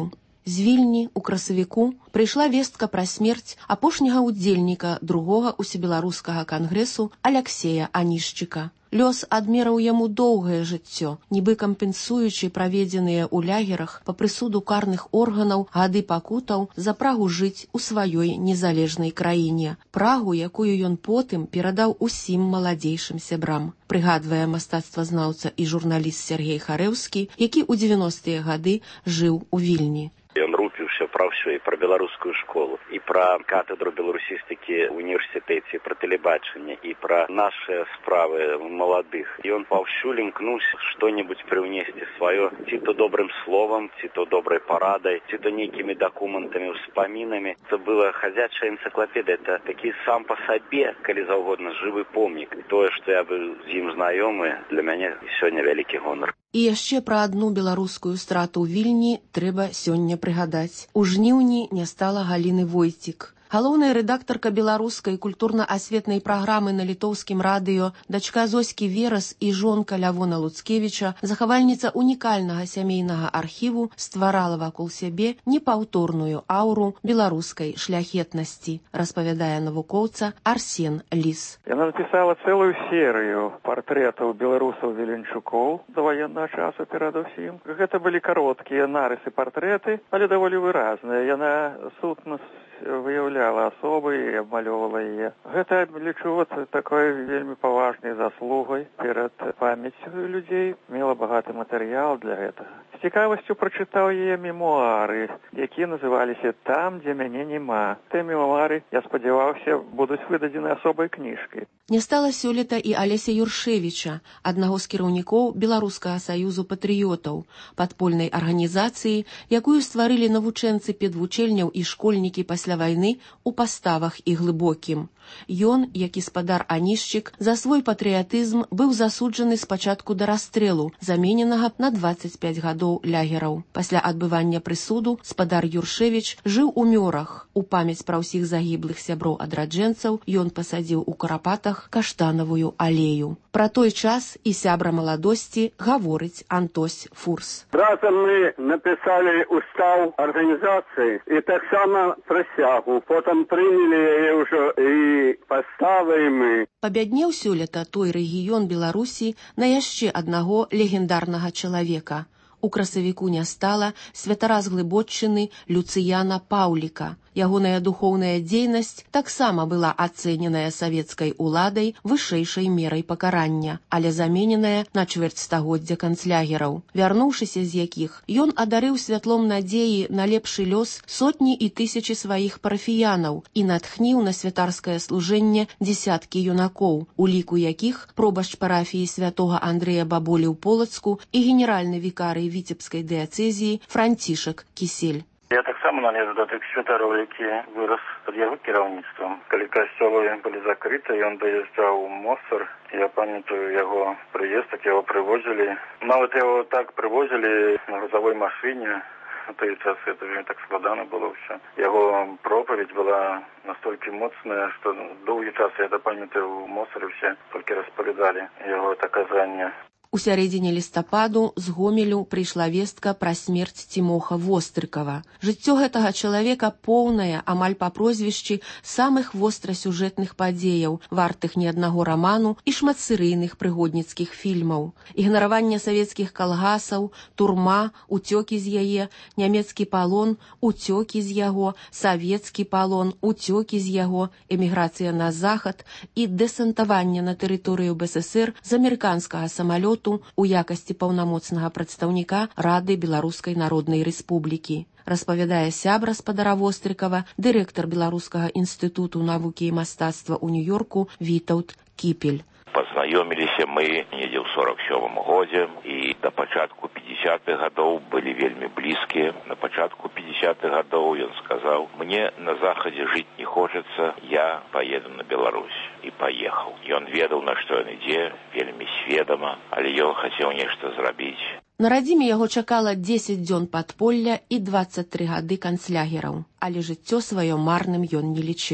З Вільні у красавіку прыйшла вестка пра смерць апошняга ўдзельніка другога усебеларускага кангрэсу Аляксея Анішчыка. Лёс адмераў яму доўгае жыццё, нібы кампенсуючы праведзеныя ў лягерах па прысуду карных органаў гады пакутаў за прагу жыць у сваёй незалежнай краіне. Прагу, якую ён потым перадаў усім маладзейшым сябрам. Прыгадвае мастацтвазнаўца і журналіст Сергей Харэўскі, які ў дзевяностыя гады жыў у Вільні. Ён рупіўся пра ўсё, і пра беларускую школу, і пра катедру беларусістыкі ў універсітэце, і пра тэлебачанне, і пра нашыя справы маладых. І ён паўсюль імкнуўся што-небудзь прыўнесці сваё, ці то добрым словам, ці то добрай парадай, ці то нейкімі дакументамі, ўспамінамі. Це была хадзячая энцыклапедыя, это такі сам па сабе, калі заўгодна, жывы помнік. Тое, што я быў з ім знаёмы, для мяне сёння вялікі гонар. І яшчэ пра адну беларускую страту ў Вільні трэба сёння прыгадаць. У жніўні не стала Галіны Войцік. Галоўная рэдактарка беларускай культурна-асветнай праграмы на літоўскім радыё, дачка Зоські Верас і жонка Лявона Луцкевіча, захавальніца унікальнага сямейнага архіву, стварала вакол сябе непаўторную ауру беларускай шляхетнасці, распавядае навукоўца Арсен Ліс. Яна напісала цэлую серыю партрэтаў беларусаў-віленчукоў да ваеннага часу перадусім. Гэта былі кароткія нарысы партрэты, але даволі выразныя. Яна сутнасць выяўляла асобы і абмалёвала яе. Гэта, лічу, такой вельмі паважнай заслугай перад памяццю людзей, мела багаты матэрыял для гэтага. З цікавасцю прачытаў яе мемуары, якія называліся «Там, дзе мяне няма». Тыя мемуары, я спадзяваўся, будуць выдадзены асобай кніжкай. Не стала сёлета і Алеся Юршевіча, аднаго з кіраўнікоў Беларускага саюзу патрыётаў, падпольнай арганізацыі, якую стварылі навучэнцы педвучэльняў і школьнікі пасля вайны у паставах і глыбокім. Ён, як і спадар Анішчык, за свой патрыятызм быў засуджаны спачатку да расстрэлу, замененага на дваццаць пяць гадоў лягераў. Пасля адбывання прысуду спадар Юршевіч жыў у Мёрах. У памяць пра ўсіх загіблых сяброў адраджэнцаў ён пасадзіў у Карапатах каштанавую алею. Пра той час і сябра маладосці гаворыць Антось Фурс. Разам мы напісалі устав арганізацыі і таксама прысягу. Потым прынялі яе ўжо і паставай мы. Пабяднеў сёлета той рэгіён Беларусі на яшчэ аднаго легендарнага чалавека. У красавіку не стала святара з Глыбоччыны Люцыяна Паўліка. Ягоная духоўная дзейнасць таксама была ацэненая савецкай уладай вышэйшай мерай пакарання, але замененая на чвэрць стагоддзя канцлягераў, вярнуўшыся з якіх ён адарыў святлом надзеі на лепшы лёс сотні і тысячы сваіх парафіянаў і натхніў на святарскае служэнне дзесяткі юнакоў, у ліку якіх пробашч парафіі святога Андрэя Баболі ў Полацку і генеральны вікарый віцебскай дыяцэзіі Францішак Кісель. Я таксама належу да тых святароў, які вырас пад яго кіраўніцтвам. Калі касцёлы былі закрыты, ён даязджаў у Мосар. Я памятаю яго прыезд, так яго прывозілі. Нават яго так прывозілі на грузавой машыне. На той час это вельмі так складана было ўсё. Яго пропаведь была настолькі моцная, што доўгі час, я памятаю, у Мосары ўсе толькі распавядалі яго таказанне. У сярэдзіне лістападу з Гомелю прыйшла вестка пра смерць Цімоха Вострыкава. Жыццё гэтага чалавека поўнае, амаль па прозвішчы, самых вострасюжэтных падзеяў, вартых не аднаго раману і шматсерыйных прыгодніцкіх фільмаў. Ігнараванне савецкіх калгасаў, турма, уцёкі з яе, нямецкі палон, уцёкі з яго, савецкі палон, уцёкі з яго, эміграцыя на захад і дэсантаванне на тэрыторыю БССР з амерыканскага самалёту у якасці паўнамоцнага прадстаўніка Рады Беларускай Народнай Рэспублікі. Распавядае сябра спадара Вострыкава, дырэктар Беларускага інстытуту навукі і мастацтва ў Нью-Йорку Вітаўт Кіпель. Пазнаёміліся мы недзе ў сорок сёмым годзе і да пачатку пятьдесятых гадоў былі вельмі блізкія. На пачатку пятьдесятых гадоў ён сказаў: «Мне на захадзе жыць не хочацца, я паеду на Беларусь». І паехаў. Ён ведаў, на што ён ідзе, вельмі сведама, але ён хацеў нешта зрабіць. На радзіме яго чакала дзесяць дзён падполля і дваццаць тры гады канцлягераў, але жыццё сваё марным ён не лічыў.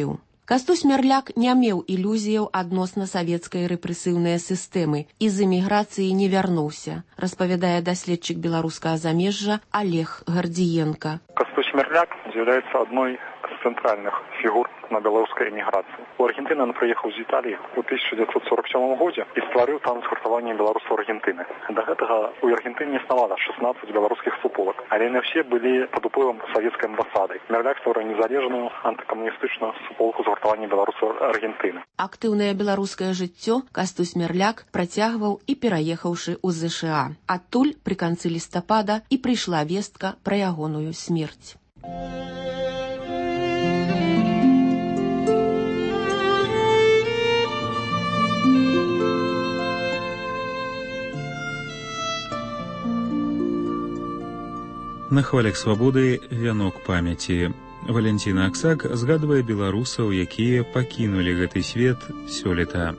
Кастусь Мярляк не меў ілюзіяў адносна савецкай рэпрэсіўнай сістэмы і з эміграцыі не вярнуўся, распавядае даследчык беларускага замежжа Олег Гардиенко. Кастусь Мярляк з'яўляецца адной з цэнтральных фігур на беларускай эміграцыі. У Аргентыны ён прыехаў з Італіі ў тысяча дзевяцьсот сорок сёмым годзе і стварыў там згуртаванне беларусаў Аргентыны. Да гэтага ў Аргентыне існавала шаснаццаць беларускіх суполак, але не ўсе былі пад уплывам савецкай амбасады. Мярляк стварыў незалежную антыкамуністычную суполку згуртавання беларусаў Аргентыны. Актыўнае беларускае жыццё Кастусь Мярляк працягваў і пераехаўшы ў ЗША. Адтуль пры канцы лістапада і прыйшла вестка пра ягоную смерць. На хвалях свабоды вянок памяці. Валянціна Аксак згадвае беларусаў, якія пакінулі гэты свет сёлета.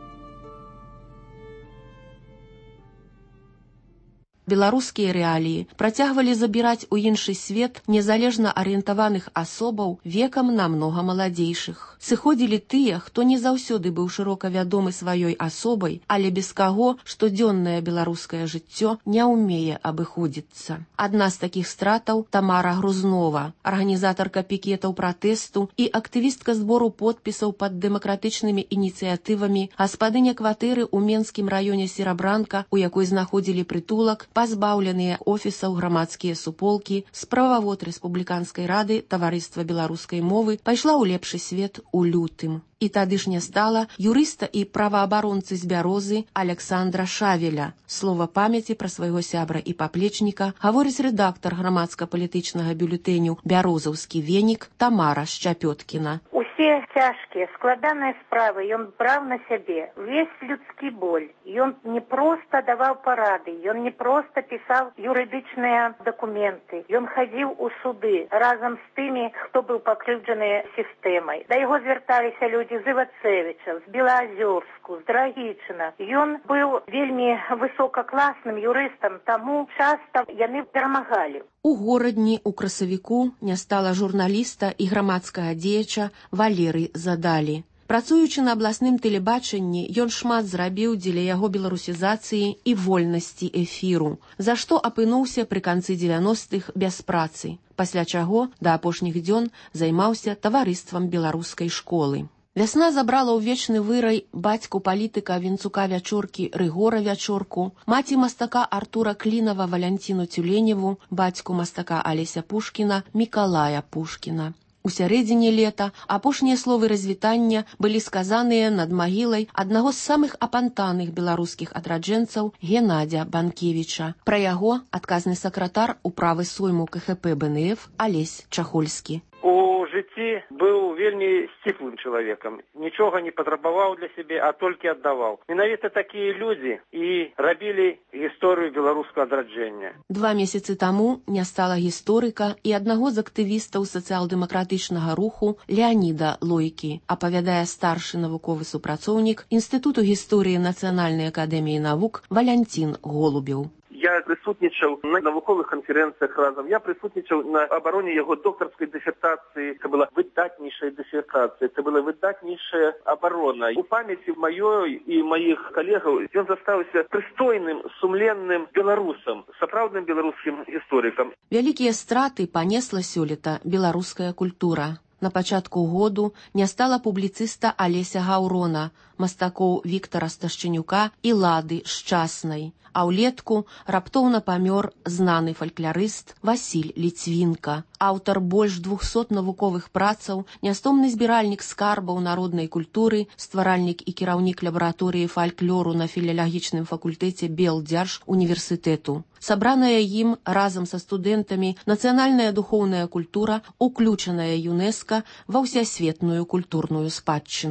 Беларускія рэаліі працягвалі забіраць у іншы свет незалежна арыентаваных асобаў векам намнога маладзейшых. Сыходзілі тыя, хто не заўсёды быў шырока вядомы сваёй асобай, але без каго штодзённае беларускае жыццё не ўмее абыходзіцца. Адна з такіх стратаў Тамара Грузнова, арганізатарка пікетаў пратэсту і актывістка збору подпісаў пад дэмакратычнымі ініцыятывамі, гаспадыня кватэры ў Менскім раёне Серабранка, у якой знаходзілі прытулак пазбаўленыя офісаў грамадскія суполкі, справавод Рэспубліканскай рады Таварыства беларускай мовы пайшла ў лепшы свет у лютым. І тады ж не стала юрыста і праваабаронцы з Бярозы Александра Шавеля. Слова памяці пра свайго сябра і паплечніка гаворыць рэдактар грамадска-палітычнага бюлетэню «Бярозаўскі венік» Тамара Шчапёткіна. Усе цяжкія, складаныя справы ён браў на сябе. Весь людскі боль. Ён не проста даваў парады, ён не проста пісаў юрыдычныя дакументы. Ён хадзіў у суды разам з тымі, хто быў пакрыўджаны сістэмай. Да яго звярталіся людзі з Івацевіча, з Белаазёрску, з Драгічына. Ён быў вельмі высокакласным юрыстам, таму часта яны перамагалі. У горадні ў красавіку не стала журналіста і грамадскага дзеяча Валерый Задалі. Працуючы на абласным тэлебачанні, ён шмат зрабіў дзеля яго беларусізацыі і вольнасці эфіру, за што апынуўся пры канцы дзевяностых без працы, пасля чаго да апошніх дзён займаўся таварыствам беларускай школы. Вясна забрала ў вечны вырай бацьку палітыка Венцука Вячоркі Рыгора Вячорку, маці мастака Артура Клінава Валянціну Тюленеву, бацьку мастака Алеся Пушкіна Мікалая Пушкіна. У сярэдзіне лета апошнія словы развітання былі сказаныя над магілай аднаго з самых апантаных беларускіх адраджэнцаў Геннадзя Банкевіча. Пра яго адказны сакратар управы сойму ка ха пэ бэ эн эф Алесь Чахольскі. У жыцці быў вельмі сціплым чалавекам. Нічога не патрабаваў для сябе, а толькі аддаваў. Менавіта такія людзі і рабілі гісторыю беларускага адраджэння. Два месяцы таму не стала гісторыка і аднаго з актывістаў сацыял-дэмакратычнага руху Леаніда Лойкі, апавядае старшы навуковы супрацоўнік Інстытуту гісторыі Нацыянальнай акадэміі навук Валянцін Голубеў. Я присутнічав на навукових конференціях разом, я присутнічав на обороні його докторської дисертації. Це була видатніша дисертація, це була видатніша оборона. У пам'яті моєї і моїх колегів він заставився пристойним, сумленним білорусом, справжнім білоруським істориком. Вялікія страты панесла сёлета беларуская культура. На пачатку году не стала публіцыста Алеся Гаўрона, мастакоў Віктара Сташчанюка і Лады Шчаснай. А ўлетку раптоўна памёр знаны фалькларыст Васіль Ліцвінка, аўтар больш двухсот навуковых працаў, нястомны збіральнік скарбаў народнай культуры, стваральнік і кіраўнік лабараторыі фальклору на філалагічным факультэце Белдзярж універсітэту. Сабраная ім разам са студэнтамі нацыянальная духоўная культура, уключаная ЮНЕСКА ва ўсясветную культурную спадчыну.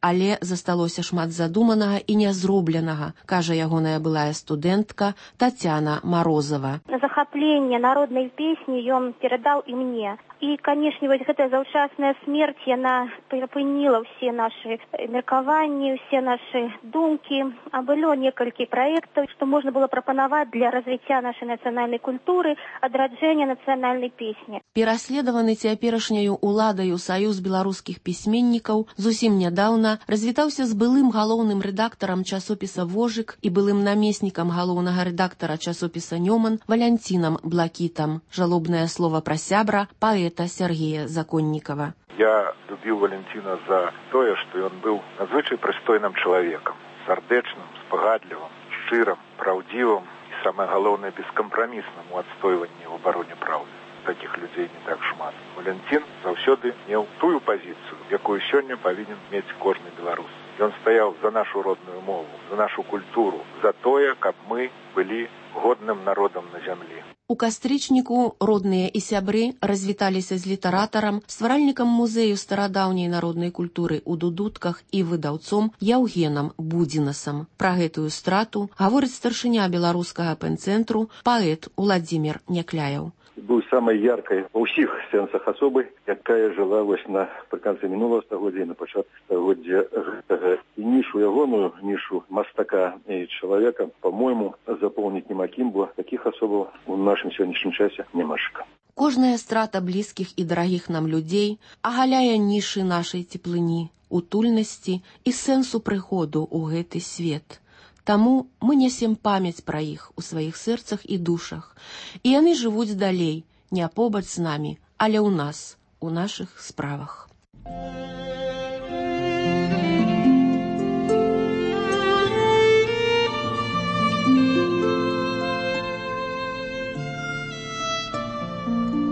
але засталося шмат задуманага і нязробленага, кажа ягоная былая студэнтка Тацяна Марозова. Захапленне народнай песні ён перадаў і мне. І, канешне, вось гэтая заўчасная смерць, яна перапыніла ўсе нашы меркаванні, ўсе нашы думкі. А было некалькі праектаў, што можна было прапанаваць для развіцця нашай нацыянальнай культуры, адраджэння нацыянальнай песні. Пераследаваны цяперашняю уладаю Саюз беларускіх пісьменнікаў зусім нядаўна развітаўся з былым галоўным рэдактарам часопіса «Вожык» і былым намеснікам галоўнага рэдактара часопіса «Нёман» Валянцінам Блакітам. Жалобнае слова пра сябра паэта Сергея Законнікава. Я любіў Валянціна за тое, што ён быў надзвычай прыстойным чалавекам, сардэчным, спагадлівым, шчырым, праўдзівым і, самае галоўнае, бескампрамісным у адстойванні ў абароне праўды. Такіх людзей не так шмат. Валянцін заўсёды меў тую пазіцыю, якую сёння павінен мець кожны беларус. Ён стаяў за нашу родную мову, за нашу культуру, за тое, каб мы былі годным народам на зямлі. У кастрычніку родныя і сябры развіталіся з літаратарам, стваральнікам музею старадаўняй народнай культуры ў Дудутках і выдаўцом Яўгенам Будзінасам. Пра гэтую страту гаворыць старшыня беларускага пэн-цэнтру паэт Уладзімір Някляяў. Быў самай яркай ва ўсіх сэнсах асобы, якая жыла вось на прыканцы мінулага стагоддзя і на пачатку стагоддзя гэтага. І нішу ягоную, нішу мастака і чалавека, па-мойму, запоўніць няма кім, бо такіх асобаў у нашым сённяшнім часе нямашка. Кожная страта блізкіх і дарагіх нам людзей агаляе нішы нашай цеплыні, утульнасці і сэнсу прыходу ў гэты свет. Таму мы нясем памяць пра іх у сваіх сэрцах і душах. І яны жывуць далей, не побач з намі, але ў нас, у нашых справах.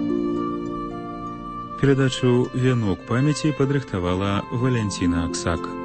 Перадачу «Вянок памяці» падрыхтавала Валянціна Аксак.